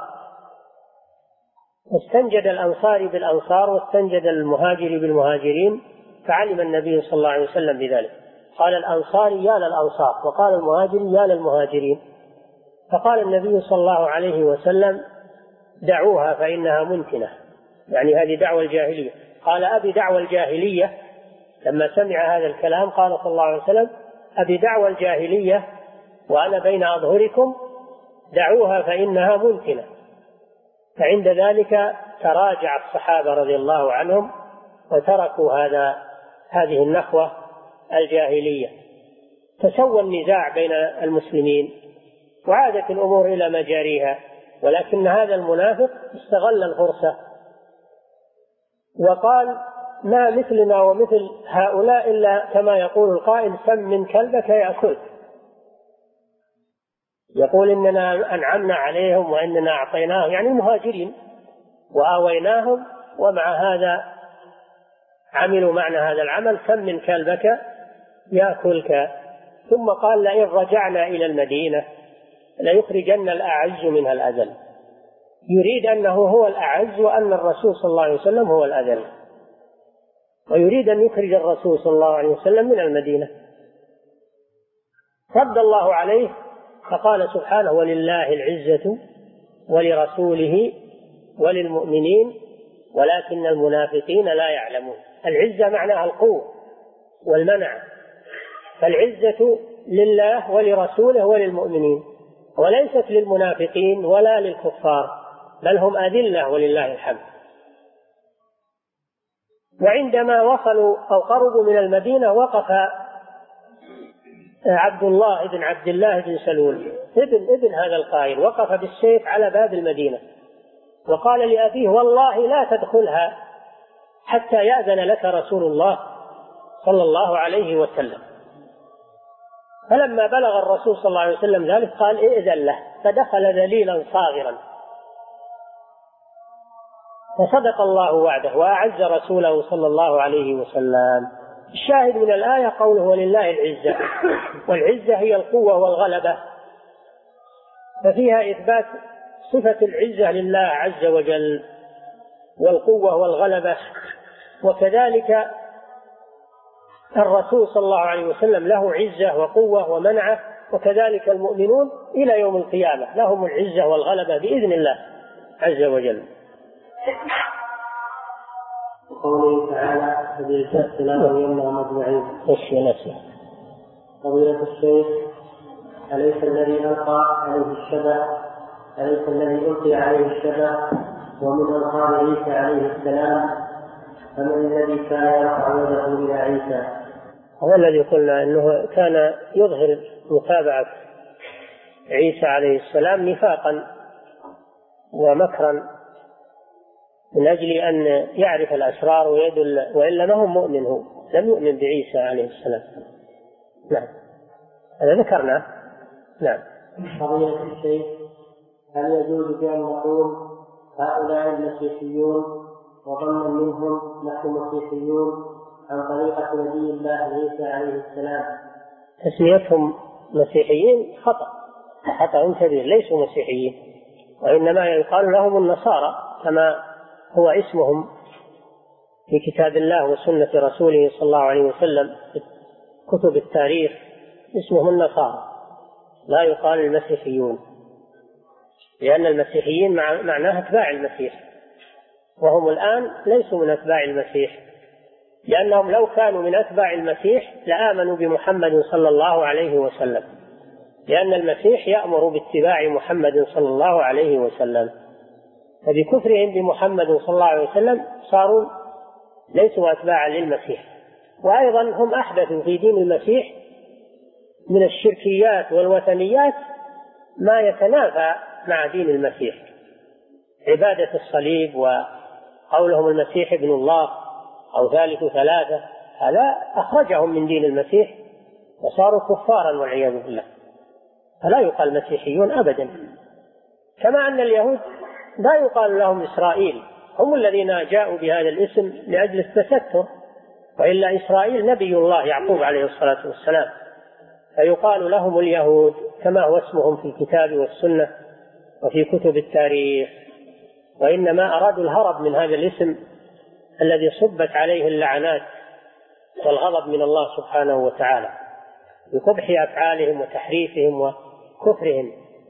واستنجد الأنصاري بالأنصار واستنجد المهاجر بالمهاجرين، فعلم النبي صلى الله عليه وسلم بذلك، قال الأنصاري يا للأنصار وقال المهاجري يا للمهاجرين، فقال النبي صلى الله عليه وسلم دعوها فإنها منتنة، يعني هذه دعوة الجاهلية. قال أبي دعوة الجاهلية، لما سمع هذا الكلام قال صلى الله عليه وسلم أبي دعوة الجاهلية وأنا بين أظهركم، دعوها فإنها منتنة. فعند ذلك تراجع الصحابة رضي الله عنهم وتركوا هذا هذه النخوة الجاهلية، تسوى النزاع بين المسلمين وعادت الأمور إلى مجاريها، ولكن هذا المنافق استغل الفرصة وقال ما مثلنا ومثل هؤلاء إلا كما يقول القائل سم من كلبك يأكل، يقول إننا أنعمنا عليهم وإننا أعطيناهم، يعني المهاجرين وآويناهم، ومع هذا عملوا معنا هذا العمل، سم من كلبك يأكلك. ثم قال لئن رجعنا إلى المدينة ليخرجن الأعز منها الأذل، يريد أنه هو الأعز وأن الرسول صلى الله عليه وسلم هو الأذل، ويريد أن يخرج الرسول صلى الله عليه وسلم من المدينة. رد الله عليه فقال سبحانه ولله العزة ولرسوله وللمؤمنين ولكن المنافقين لا يعلمون. العزة معناها القوة والمنع، فالعزة لله ولرسوله وللمؤمنين، وليست للمنافقين ولا للكفار، بل هم أذلة ولله الحمد. وعندما وصلوا أو قربوا من المدينة وقف عبد الله بن عبد الله بن سلول ابن ابن هذا القائل، وقف بالسيف على باب المدينة وقال لأبيه والله لا تدخلها حتى يأذن لك رسول الله صلى الله عليه وسلم. فلما بلغ الرسول صلى الله عليه وسلم ذلك قال ائذن له، فدخل ذليلا صاغرا، فصدق الله وعده وأعز رسوله صلى الله عليه وسلم. الشاهد من الآية قوله ولله العزة، والعزة هي القوة والغلبة، ففيها إثبات صفة العزة لله عز وجل والقوة والغلبة، وكذلك الرسول صلى الله عليه وسلم له عزة وقوة ومنعة، وكذلك المؤمنون إلى يوم القيامة لهم العزة والغلبة بإذن الله عز وجل. وقوله تعالى فبالكأس لا يمنع مجمعين. فضيلة الشيخ أليس الذي ألقى عليه الشبه أليس الذي ألقي عليه الشبه ومن ألقى عيسى عليه السلام، فمن الذي كان يرفع يده إلى عيسى؟ هو الذي قلنا أنه كان يظهر متابعة عيسى عليه السلام نفاقا ومكرا من أجل أن يعرف الأسرار ويدل، وإلا ما هو مؤمن، هو لم يؤمن بعيسى عليه السلام. نعم هذا ذكرناه. نعم. فضيلة الشيخ هل يجوز بأن نقول هؤلاء المسيحيون وظنا منهم نحن مسيحيون عن طريقة نبي الله عيسى عليه السلام؟ تسميتهم مسيحيين خطأ خطأ كبير، ليسوا مسيحيين، وإنما يقال لهم النصارى كما هو اسمهم في كتاب الله وسنة رسوله صلى الله عليه وسلم في كتب التاريخ، اسمهم النصارى، لا يقال المسيحيون، لأن المسيحيين معناها أتباع المسيح، وهم الآن ليسوا من أتباع المسيح، لأنهم لو كانوا من أتباع المسيح لآمنوا بمحمد صلى الله عليه وسلم، لأن المسيح يأمر باتباع محمد صلى الله عليه وسلم، فبكفرهم بمحمد صلى الله عليه وسلم صاروا ليسوا أتباعا للمسيح. وأيضا هم أحدثوا في دين المسيح من الشركيات والوثنيات ما يتنافى مع دين المسيح، عبادة الصليب و قولهم المسيح ابن الله أو ثالث ثلاثة، هذا أخرجهم من دين المسيح وصاروا كفارا والعياذ بالله، فلا يقال مسيحيون أبدا. كما أن اليهود لا يقال لهم إسرائيل، هم الذين جاءوا بهذا الاسم لأجل التستر، وإلا إسرائيل نبي الله يعقوب عليه الصلاة والسلام، فيقال لهم اليهود كما هو اسمهم في الكتاب والسنة وفي كتب التاريخ. وإنما أرادوا الهرب من هذا الاسم الذي صبت عليه اللعنات والغضب من الله سبحانه وتعالى بقبح أفعالهم وتحريفهم وكفرهم.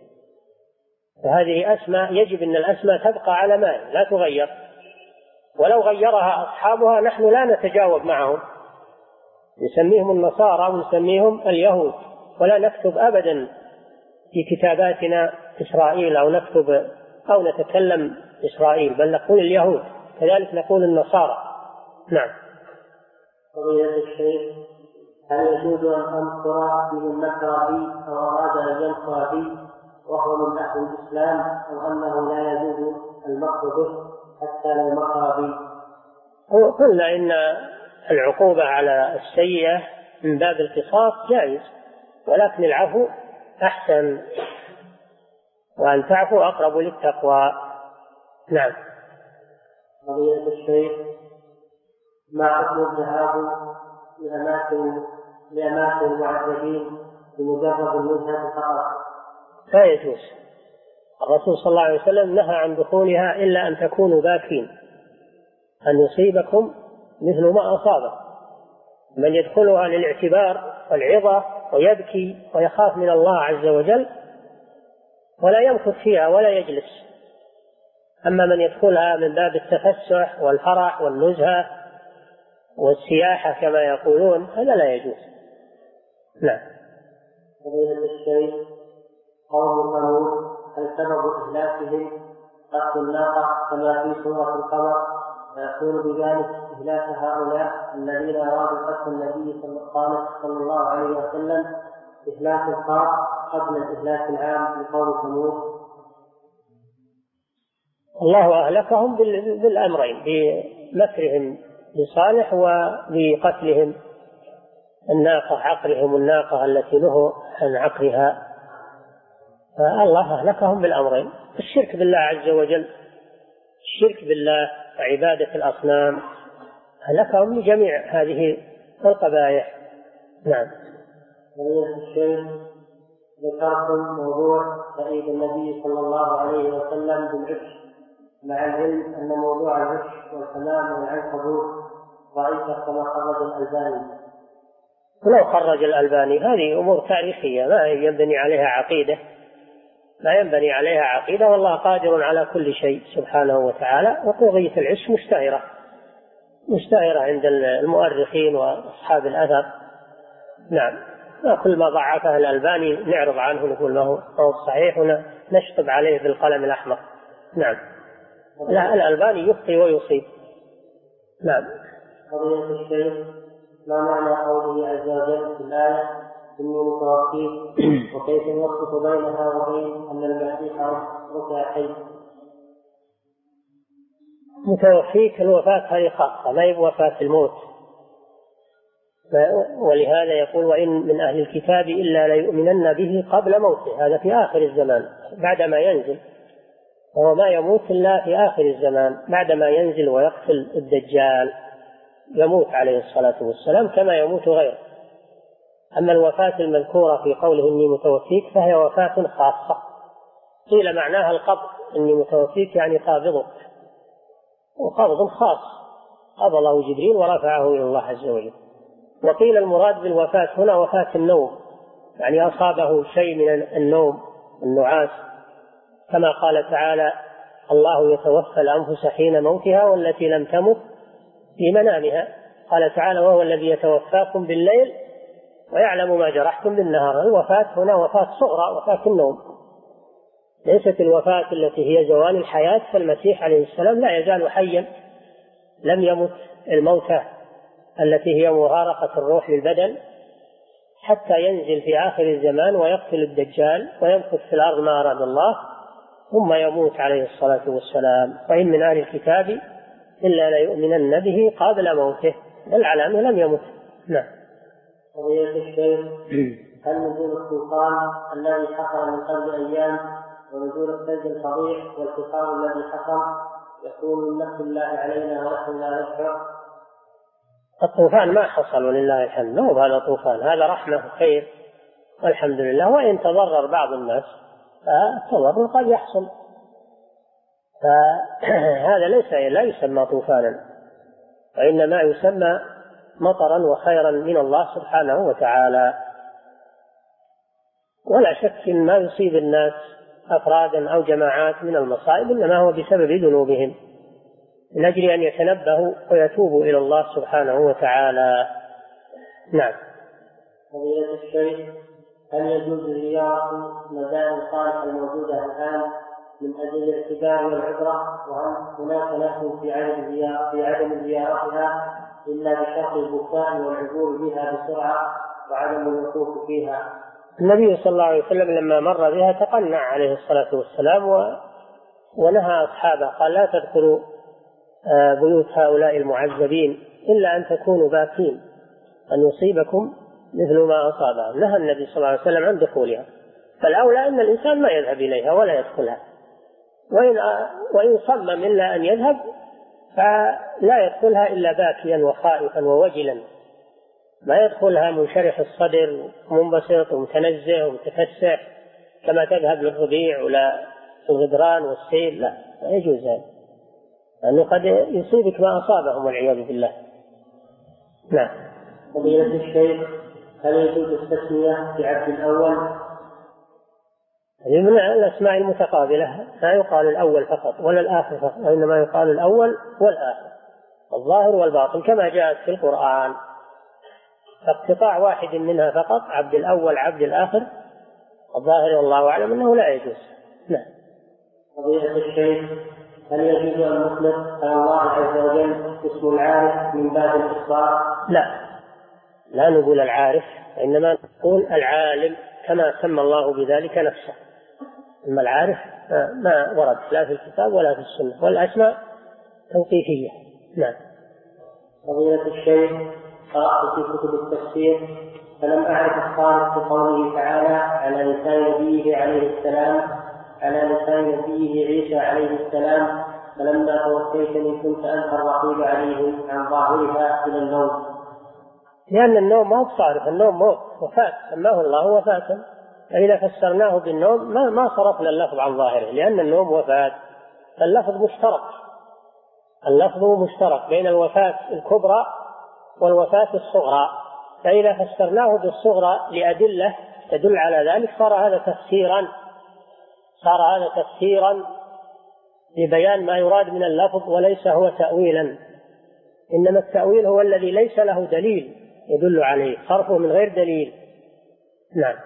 فهذه أسماء يجب أن الأسماء تبقى على ما لا تغير، ولو غيرها أصحابها نحن لا نتجاوب معهم، نسميهم النصارى ونسميهم اليهود، ولا نكتب أبدا في كتاباتنا إسرائيل أو نكتب أو نتكلم إسرائيل، بل نقول اليهود، كذلك نقول النصارى. نعم. فضيلة الشيخ، هل يجوز أن أنكر بمن نكر بي أو أراد أن ينكر بي وهو من أهل الإسلام، أو أنه لا يجوز المكر به حتى لو مكر بي؟ قلنا إن العقوبة على السيئة من باب القصاص جائز، ولكن العفو أحسن، وأن تعفو أقرب للتقوى. نعم. فضيلة الشيخ، ما حكم الذهاب لأماكن لأماكن المعذبين بمجرد النزهة فقط؟ لا يجوز. الرسول صلى الله عليه وسلم نهى عن دخولها إلا أن تكونوا باكين، أن يصيبكم مثل ما أصابه. من يدخلها للاعتبار والعظة ويبكي ويخاف من الله عز وجل ولا يمكث فيها ولا يجلس. أما من يدخلها من باب التفسح والفرح والنزهة والسياحة كما يقولون، هذا لا يجوز. لا. فضيلة الشيخ، قوم ثمود هل سبب إهلاكهم قتل الناقة كما في سورة القمر، ويكون بذلك إهلاك هؤلاء الذين أرادوا قتل النبي صلى الله عليه وسلم إهلاك الخاص قبل الإهلاك العام لقوم ثمود؟ الله أهلكهم بالأمرين، بمكرهم لصالح وبقتلهم الناقة، عقرهم الناقة التي نهوا عن عقرها، فالله أهلكهم بالأمرين: الشرك بالله عز وجل، الشرك بالله وعبادة الأصنام، أهلكهم بجميع هذه القبائح. نعم. فضيلة الشيخ، ذكرتم موضوع تأييد النبي صلى الله عليه وسلم بالعفش، مع العلم أن موضوع العفش والحمام والعنكبوت ضعيفة كما خرج الألباني. ولو خرج الألباني هذه أمور تاريخية ما ينبني عليها عقيدة، ما ينبني عليها عقيدة، والله قادر على كل شيء سبحانه وتعالى. وقضية العفش مشتهرة مشتهرة عند المؤرخين وأصحاب الأثر. نعم. كل ما ضعفه الألباني نعرض عنه نقول له هو صحيح ونشطب عليه بالقلم الأحمر. نعم. لا، الألباني يخطئ ويصيب. نعم. فضيلة الشيخ، ما معنى قوله عز وجل في الآية إني متوفيك، وكيف يوفق بينها وبين أن المسيح رفع حي؟ متوفيك الوفاة هذه خاصة، ما هي وفاة الموت، ولهذا يقول: وإن من أهل الكتاب إلا ليؤمنن به قبل موته. هذا في آخر الزمان بعدما ينزل، وهو ما يموت إلا في آخر الزمان بعدما ينزل ويقتل الدجال، يموت عليه الصلاة والسلام كما يموت غيره. أما الوفاة المذكورة في قوله إني متوفيك فهي وفاة خاصة، قيل معناها القبض، إني متوفيك يعني قابضك، وقبض خاص قبضه جبريل ورفعه إلى الله عز وجل. وقيل المراد بالوفاة هنا وفاة النوم، يعني أصابه شيء من النوم النعاس، كما قال تعالى: الله يتوفى الأنفس حين موتها والتي لم تمت في منامها. قال تعالى: وهو الذي يتوفاكم بالليل ويعلم ما جرحتم بالنهار. الوفاة هنا وفاة صغرى، وفاة النوم، ليست الوفاة التي هي زوال الحياة. فالمسيح عليه السلام لا يزال حيا، لم يمت الموتى التي هي مغارقة الروح للبدن، حتى ينزل في آخر الزمان ويقتل الدجال ويمكث في الأرض ما أراد الله، ثم يموت عليه الصلاة والسلام. وإن من أهل الكتاب إلا ليؤمنن به قبل موته، العلامة لم يمت. نعم. قضية الشيخ، هل نزول الطوفان الذي حصل من قبل أيام ونزول الثلج الفظيع والخطاب الذي حصل يكون من نفس الله علينا ونحن لا نشعر؟ الطوفان ما حصل ولله الحمد، مو هذا طوفان، هذا رحمة وخير والحمد لله. وإن تضرر بعض الناس فالتضرر قد يحصل، فهذا ليس لا يسمى طوفانا، وإنما يسمى مطرا وخيرا من الله سبحانه وتعالى. ولا شك إن ما يصيب الناس أفرادا أو جماعات من المصائب إنما هو بسبب ذنوبهم، من أجل أن يتنبهوا ويتوبوا إلى الله سبحانه وتعالى. نعم. قضية الشيخ، هل يجوز زيارة مزارع الصالح الموجودة الآن من أجل الاعتبار والعبرة، وهل هناك ناس في عدم زيارة في عدم زيارتها إلا بشرط البكاء والعبور بها بسرعة وعدم الوقوف فيها؟ النبي صلى الله عليه وسلم لما مر بها تقنع عليه الصلاة والسلام و... ونهى أصحابه، قال لا تدخلوا بيوت هؤلاء المعذبين إلا أن تكونوا باكين أن يصيبكم مثل ما أصابهم. نهى النبي صلى الله عليه وسلم عن دخولها، فالأولى أن الإنسان ما يذهب إليها ولا يدخلها، وإن, وإن صمم إلا أن يذهب فلا يدخلها إلا باكيا وخائفا ووجلا، ما يدخلها منشرح الصدر ومنبسط ومتنزه ومتفسح كما تذهب للربيع ولا الغدران والسيل، لا لا يجوز هذا، لأنه قد يصيبك ما أصابهم والعياذ بالله. نعم. فضيلة الشيخ، هل يجوز التسمية بعبد الأول؟ هذه من الأسماء المتقابلة، لا يقال الأول فقط ولا الآخر فقط، وإنما يقال الأول والآخر، الظاهر والباطن كما جاءت في القرآن، فاقتطاع واحد منها فقط، عبد الأول عبد الآخر، الظاهر والله أعلم أنه لا يجوز. نعم. فضيلة الشيخ، هل يجوز أن نطلق على الله عز وجل اسم العارف من باب الإخبار؟ لا، لا نقول العارف، وإنما نقول العالم كما سمى الله بذلك نفسه. أما العارف ما ورد لا في الكتاب ولا في السنة، والأسماء توقيفية. نعم. فضيلة الشيخ، قرأت في كتب التفسير فلم أعرف الخالق بقوله تعالى على لسان نبيه عليه السلام على لسان نبيه عيسى عليه السلام فلما توفيتني كنت أنت الرقيب عليهم عن ظاهرها إلى النوم. لأن النوم ما هو صارف، النوم موت وفاة، سماه الله وفاة، فإذا فسرناه بالنوم ما ما صرفنا اللفظ عن ظاهره، لأن النوم وفاة، فاللفظ مشترك، اللفظ مشترك بين الوفاة الكبرى والوفاة الصغرى، فإذا فسرناه بالصغرى لأدلة تدل على ذلك صار هذا تفسيرا صار هذا تفسيرا لبيان ما يراد من اللفظ، وليس هو تأويلا، إنما التأويل هو الذي ليس له دليل يدل عليه، صرفه من غير دليل. نعم.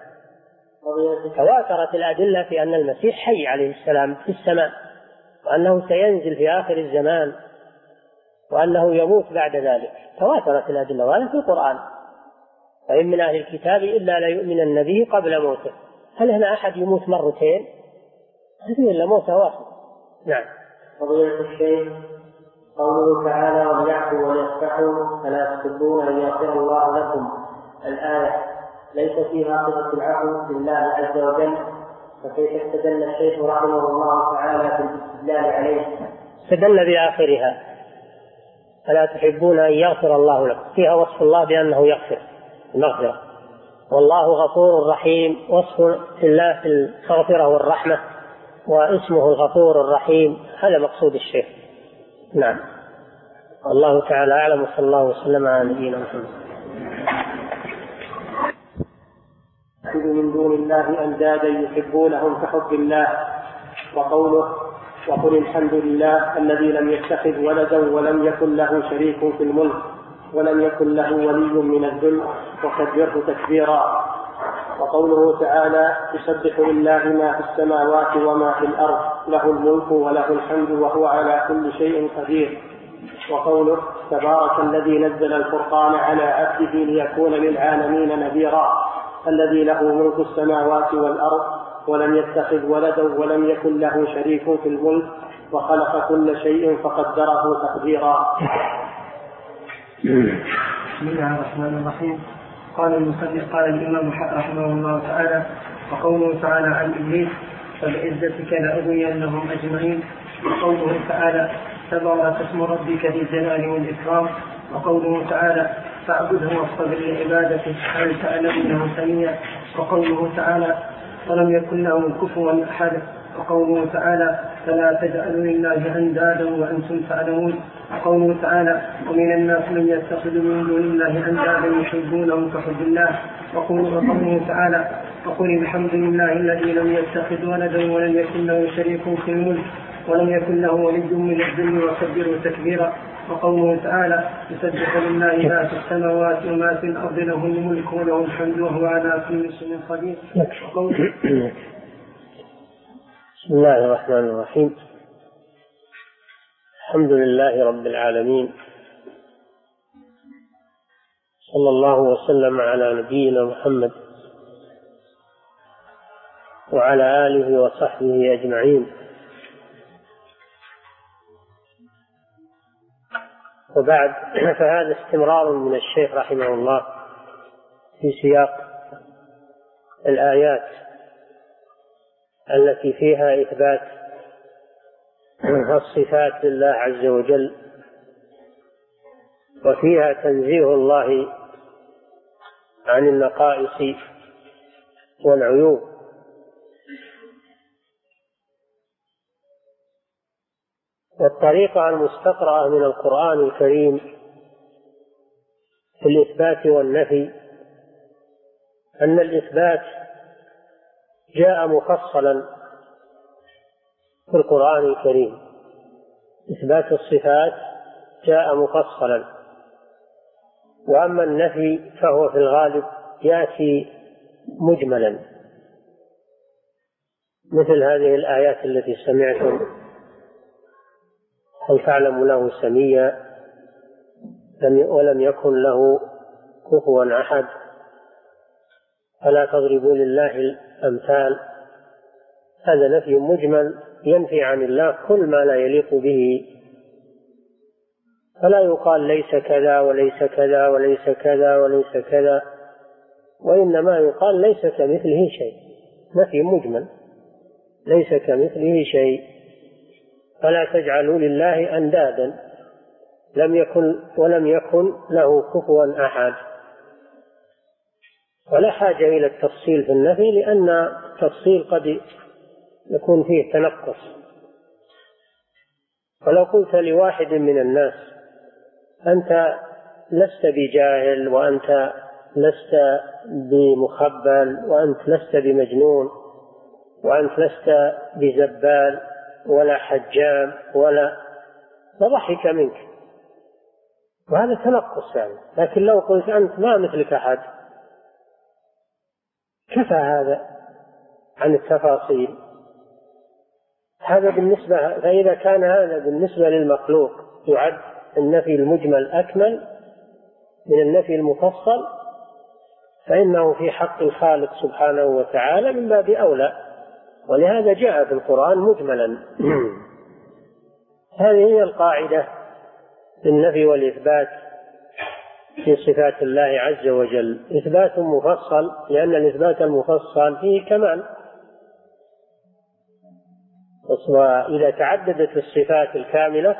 تواترت الأدلة في أن المسيح حي عليه السلام في السماء، وأنه سينزل في آخر الزمان، وأنه يموت بعد ذلك، تواترت الأدلة، وهذا في القرآن. فإن من أهل الكتاب إلا ليؤمنن به قبل موته. هل هنا أحد يموت مرتين؟ هذه إلا موت واحد. نعم. فضيلة الشيخ، قوله تعالى وليعفوا وليصفحوا فلا تحبون أن يغفر الله لكم، الآية ليس فيها صفة العفو لله عز وجل، فكيف استدل الشيخ رحمه الله تعالى بالاستدلال عليه؟ استدل بآخرها فلا تحبون أن يغفر الله لكم، فيها وصف الله بأنه يغفر المغفرة، والله غفور رحيم، وصف الله في المغفرة والرحمة واسمه الغفور الرحيم، هذا مقصود الشيخ. نعم. الله تعالى أعلم، وصلى الله وسلم على نبينا محمد. من دون الله أندادا يحبونهم كحب الله، وقوله وقل الحمد لله الذي لم يتخذ ولدا ولم يكن له شريك في الملك ولم يكن له ولي من الذل وكبره تكبيرا. وقوله تعالى يسبح لله ما في السماوات وما في الأرض له الملك وله الحمد وهو على كل شيء قدير. وقوله تبارك الذي نزل الفرقان على عبده ليكون للعالمين نذيرا الذي له ملك السماوات والأرض ولم يتخذ ولدا ولم يكن له شريك في الملك وخلق كل شيء فقدره تقديرا. بسم الله الرحمن الرحيم. قال المصنف قال الإمام رحمه الله تعالى: وقوله تعالى عن إبليس: فبعزتك لأغوينهم أجمعين. وقوله تعالى: تبارك اسم ربك ذي الجلال والإكرام. وقوله تعالى: فاعبده واصطبر لعبادته هل تعلم له سميع. وقوله تعالى: ولم يكن له كفوا أحد. وقوله تعالى: فلا تجعلوا لله أندادا وأنتم تعلمون. وقوله تعالى: ومن الناس من يتخذ من دون الله أندادا يحبونهم كحب الله. وقوله تعالى: وقل الحمد لله الذي لم يتخذ ولدا ولم يكن له شريك في الملك ولم يكن له ولي من الذل وكبره تكبيرا. وقوله تعالى: يسبح لله ما في السماوات وما في الأرض له الملك وله الحمد وهو على كل شيء قدير. بسم الله الرحمن الرحيم. الحمد لله رب العالمين، صلى الله وسلم على نبينا محمد وعلى آله وصحبه أجمعين. وبعد، فهذا استمرار من الشيخ رحمه الله في سياق الآيات التي فيها إثبات الصفات لله عز وجل، وفيها تنزيه الله عن النقائص والعيوب. والطريقة المستقرأة من القرآن الكريم في الإثبات والنفي أن الإثبات جاء مفصلا في القرآن الكريم، إثبات الصفات جاء مفصلا، وأما النفي فهو في الغالب يأتي مجملا، مثل هذه الآيات التي سمعتم: هل تعلم له سميا ولم يكن له كفوا أحد، فلا تضربوا لله الأمثال. هذا نفي مجمل ينفي عن الله كل ما لا يليق به، فلا يقال ليس كذا وليس كذا وليس كذا وليس كذا، وإنما يقال ليس كمثله شيء. نفي مجمل، ليس كمثله شيء. فلا تجعلوا لله أندادا لم يكن ولم يكن له كفوا أحد. ولا حاجة إلى التفصيل في النفي، لأن التفصيل قد يكون فيه تنقص. ولو قلت لواحد من الناس: أنت لست بجاهل، وأنت لست بمخبل، وأنت لست بمجنون، وأنت لست بزبال ولا حجام ولا، فضحك منك، وهذا تنقص يعني. لكن لو قلت: أنت ما مثلك أحد، كفى هذا عن التفاصيل. هذا بالنسبة، فإذا كان هذا بالنسبة للمخلوق يعد النفي المجمل أكمل من النفي المفصل، فإنه في حق الخالق سبحانه وتعالى من باب أولى، ولهذا جاء في القرآن مجملا. هذه هي القاعدة في النفي والإثبات في صفات الله عز وجل: إثبات مفصل، لأن الإثبات المفصل فيه كمال. وإذا تعددت الصفات الكاملة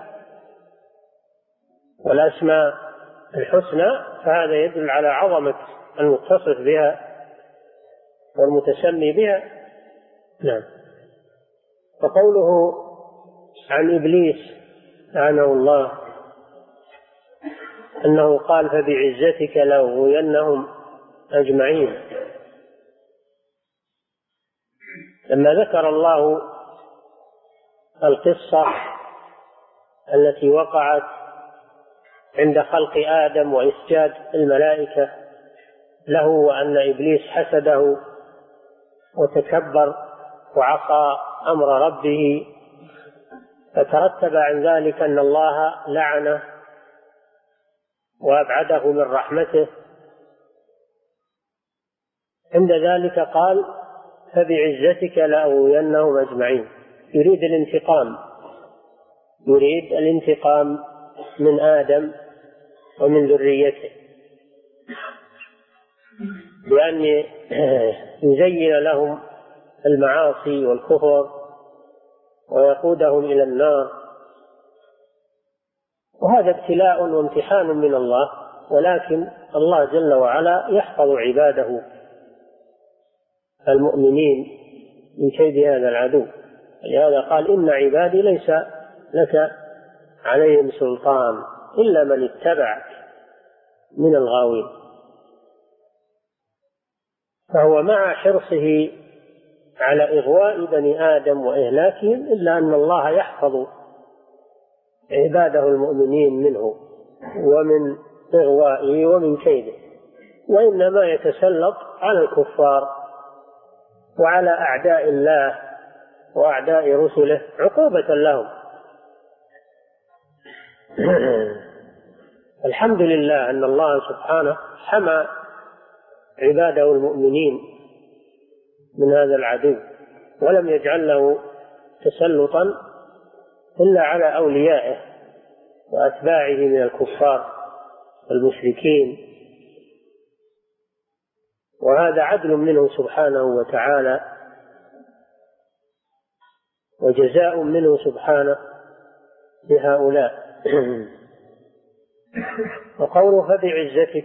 والأسماء الحسنى فهذا يدل على عظمة المتصف بها والمتسمي بها. نعم. وقوله عن إبليس لعنه الله أنه قال: فبعزتك لأغوينهم أجمعين. لما ذكر الله القصة التي وقعت عند خلق آدم وإسجاد الملائكة له، وأن إبليس حسده وتكبر وعصى أمر ربه، فترتب عن ذلك أن الله لعنه وأبعده من رحمته. عند ذلك قال: فبعزتك لأغوينهم أجمعين، يريد الانتقام يريد الانتقام من آدم ومن ذريته، بأن يزين لهم المعاصي والكفر ويقودهم إلى النار. وهذا ابتلاء وامتحان من الله، ولكن الله جل وعلا يحفظ عباده المؤمنين من كيد هذا العدو. لهذا قال إن عبادي ليس لك عليهم سلطان إلا من اتبعك من الغاوين. فهو مع حرصه على إغواء بني آدم وإهلاكهم إلا أن الله يحفظ عباده المؤمنين منه ومن إغوائه ومن كيده، وإنما يتسلط على الكفار وعلى أعداء الله وأعداء رسله عقوبة لهم. الحمد لله أن الله سبحانه حمى عباده المؤمنين من هذا العدو، ولم يجعل له تسلطا إلا على أوليائه وأتباعه من الكفار والمشركين. وهذا عدل منه سبحانه وتعالى وجزاء منه سبحانه لهؤلاء. وقوله فبعزتك،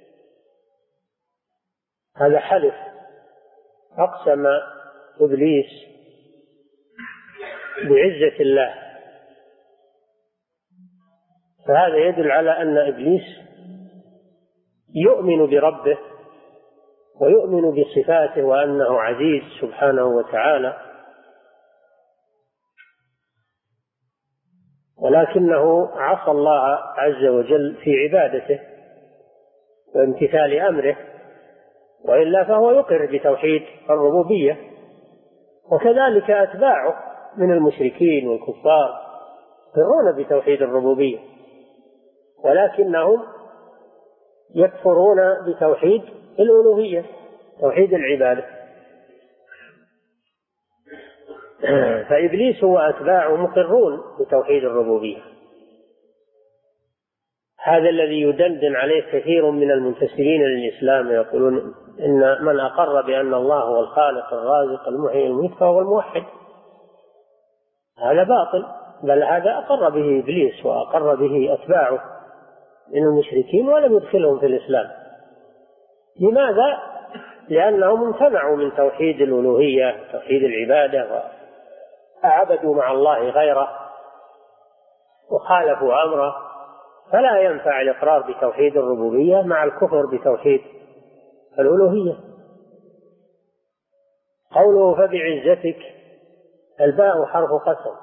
هذا حلف، أقسم إبليس بعزة الله، فهذا يدل على أن إبليس يؤمن بربه ويؤمن بصفاته وأنه عزيز سبحانه وتعالى، ولكنه عصى الله عز وجل في عبادته وامتثال أمره، وإلا فهو يقر بتوحيد الربوبية. وكذلك أتباعه من المشركين والكفار يقرون بتوحيد الربوبية، ولكنهم يكفرون بتوحيد الألوهية، توحيد العبادة. فإبليس وأتباعه مقرون بتوحيد الربوبية. هذا الذي يدندن عليه كثير من المنتسبين للإسلام، يقولون إن من أقر بأن الله هو الخالق الرازق المحيي المميت فهو الموحد. هذا باطل، بل هذا أقر به إبليس وأقر به أتباعه من المشركين ولم يدخلهم في الإسلام. لماذا؟ لأنهم امتنعوا من توحيد الألوهية توحيد العبادة وعبدوا مع الله غيره وخالفوا أمره، فلا ينفع الإقرار بتوحيد الربوبية مع الكفر بتوحيد الألوهية. قوله فبعزتك، الباء حرف قسم،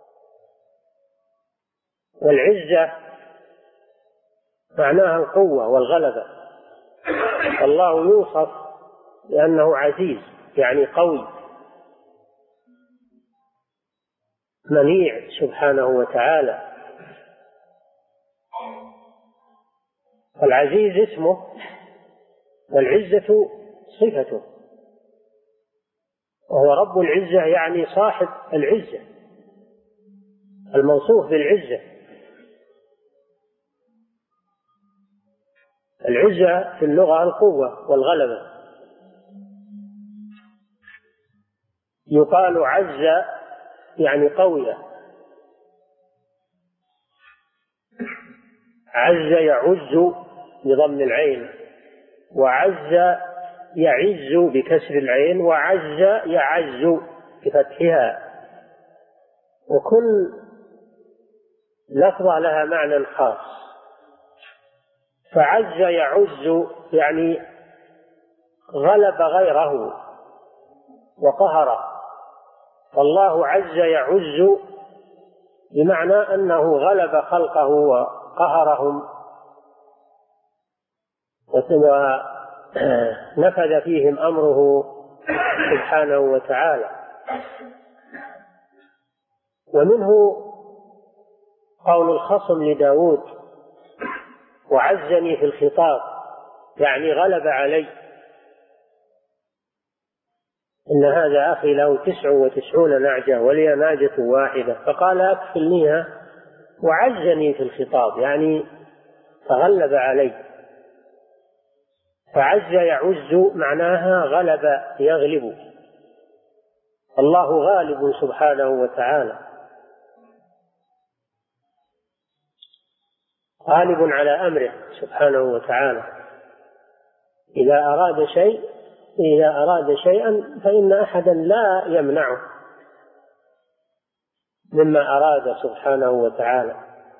والعزة معناها القوة والغلبة. الله يوصف بأنه عزيز يعني قوي منيع سبحانه وتعالى. العزيز اسمه والعزة صفته، وهو رب العزة يعني صاحب العزة الموصوف بالعزة. العزة في اللغة القوة والغلبة. يقال عز يعني قوية، عز يعز بضم العين، وعز يعز بكسر العين، وعز يعز بفتحها، وكل لفظة لها معنى خاص. فعز يعز يعني غلب غيره وقهره، والله عز يعز بمعنى أنه غلب خلقه وقهرهم ونفذ فيهم أمره سبحانه وتعالى. ومنه قول الخصم لداود وعزني في الخطاب، يعني غلب علي. إن هذا أخي له تسع وتسعون نعجة ولي ناجة واحدة، فقال أكفلنيها وعزني في الخطاب يعني تغلب علي. فعز يعز معناها غلب يغلب، الله غالب سبحانه وتعالى، غالب على أمره سبحانه وتعالى. إذا أراد شيء إذا أراد شيئا فإن أحدا لا يمنعه مما أراد سبحانه وتعالى.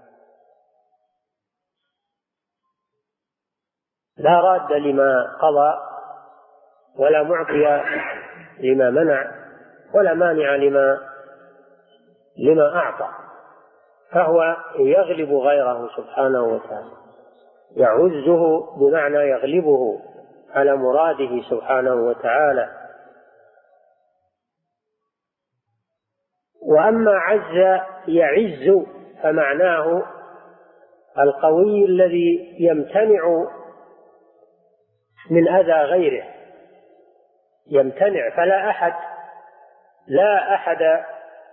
لا راد لما قضى ولا معطي لما منع ولا مانع لما لما أعطى، فهو يغلب غيره سبحانه وتعالى، يعزه بمعنى يغلبه على مراده سبحانه وتعالى. وأما عز يعز فمعناه القوي الذي يمتنع من أذى غيره، يمتنع، فلا أحد لا أحد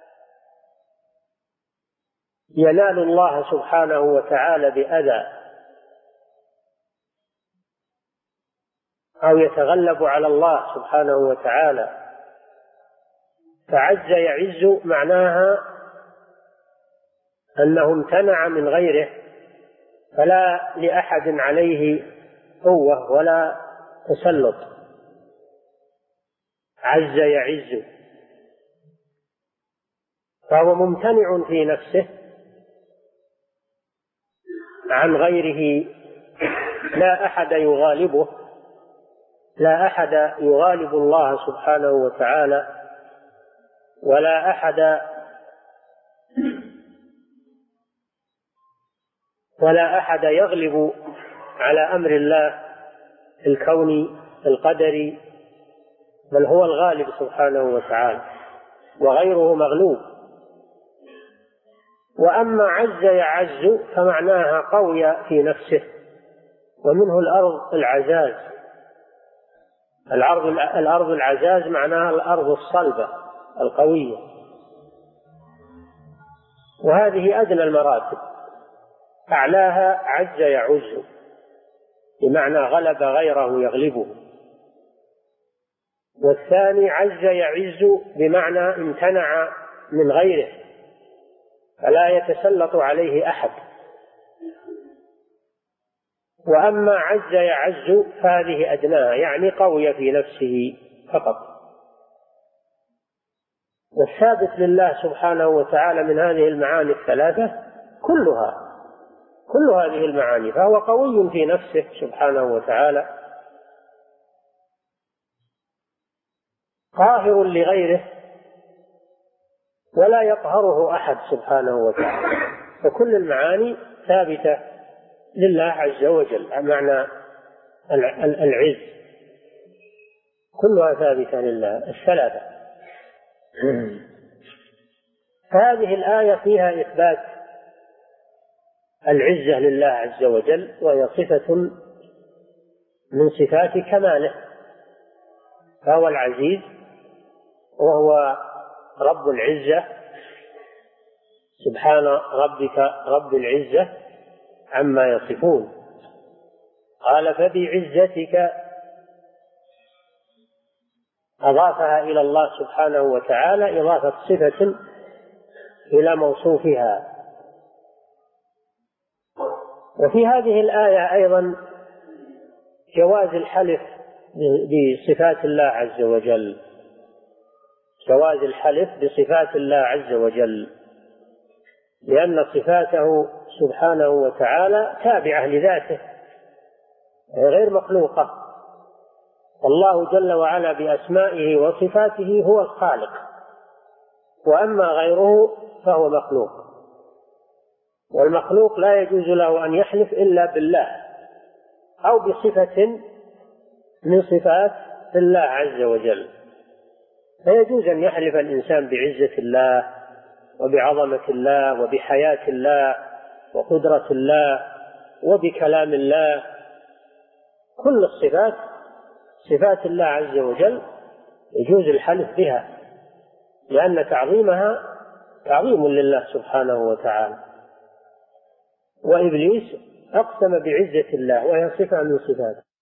ينال الله سبحانه وتعالى بأذى أو يتغلب على الله سبحانه وتعالى. فعز يعز معناها أنه امتنع من غيره، فلا لأحد عليه قوة ولا تسلط. عز يعز فهو ممتنع في نفسه عن غيره، لا أحد يغالبه، لا أحد يغالب الله سبحانه وتعالى، ولا أحد ولا أحد يغلب على أمر الله الكوني القدري، بل هو الغالب سبحانه وتعالى وغيره مغلوب. وأما عز يعز فمعناها قوي في نفسه، ومنه الأرض العزاز. الأرض الأرض العزاز معناها الأرض الصلبة القوية، وهذه أدنى المراتب، أعلاها عز يعز بمعنى غلب غيره يغلبه. والثاني عز يعز بمعنى امتنع من غيره فلا يتسلط عليه أحد. وأما عز يعز فهذه أدناها يعني قوي في نفسه فقط. والثابت لله سبحانه وتعالى من هذه المعاني الثلاثة كلها كل هذه المعاني، فهو قوي في نفسه سبحانه وتعالى، قاهر لغيره ولا يقهره أحد سبحانه وتعالى. فكل المعاني ثابتة لله عز وجل، معنى العز كلها ثابتة لله الثلاثة. فهذه الآية فيها إثبات العزة لله عز وجل، وهي صفة من صفات كماله، فهو العزيز وهو رب العزة، سبحان ربك رب العزة عما يصفون. قال فبعزتك، أضافها إلى الله سبحانه وتعالى إضافة صفة إلى موصوفها. وفي هذه الآية أيضا جواز الحلف بصفات الله عز وجل، جواز الحلف بصفات الله عز وجل، لأن صفاته سبحانه وتعالى تابعة لذاته غير مخلوقة. الله جل وعلا بأسمائه وصفاته هو الخالق، وأما غيره فهو مخلوق، والمخلوق لا يجوز له أن يحلف إلا بالله أو بصفة من صفات الله عز وجل. فيجوز أن يحلف الإنسان بعزة الله وبعظمة الله وبحياة الله وقدرة الله وبكلام الله، كل الصفات صفات الله عز وجل يجوز الحلف بها، لأن تعظيمها تعظيم لله سبحانه وتعالى. وإبليس أقسم بعزة الله وهي صفة من صفاته.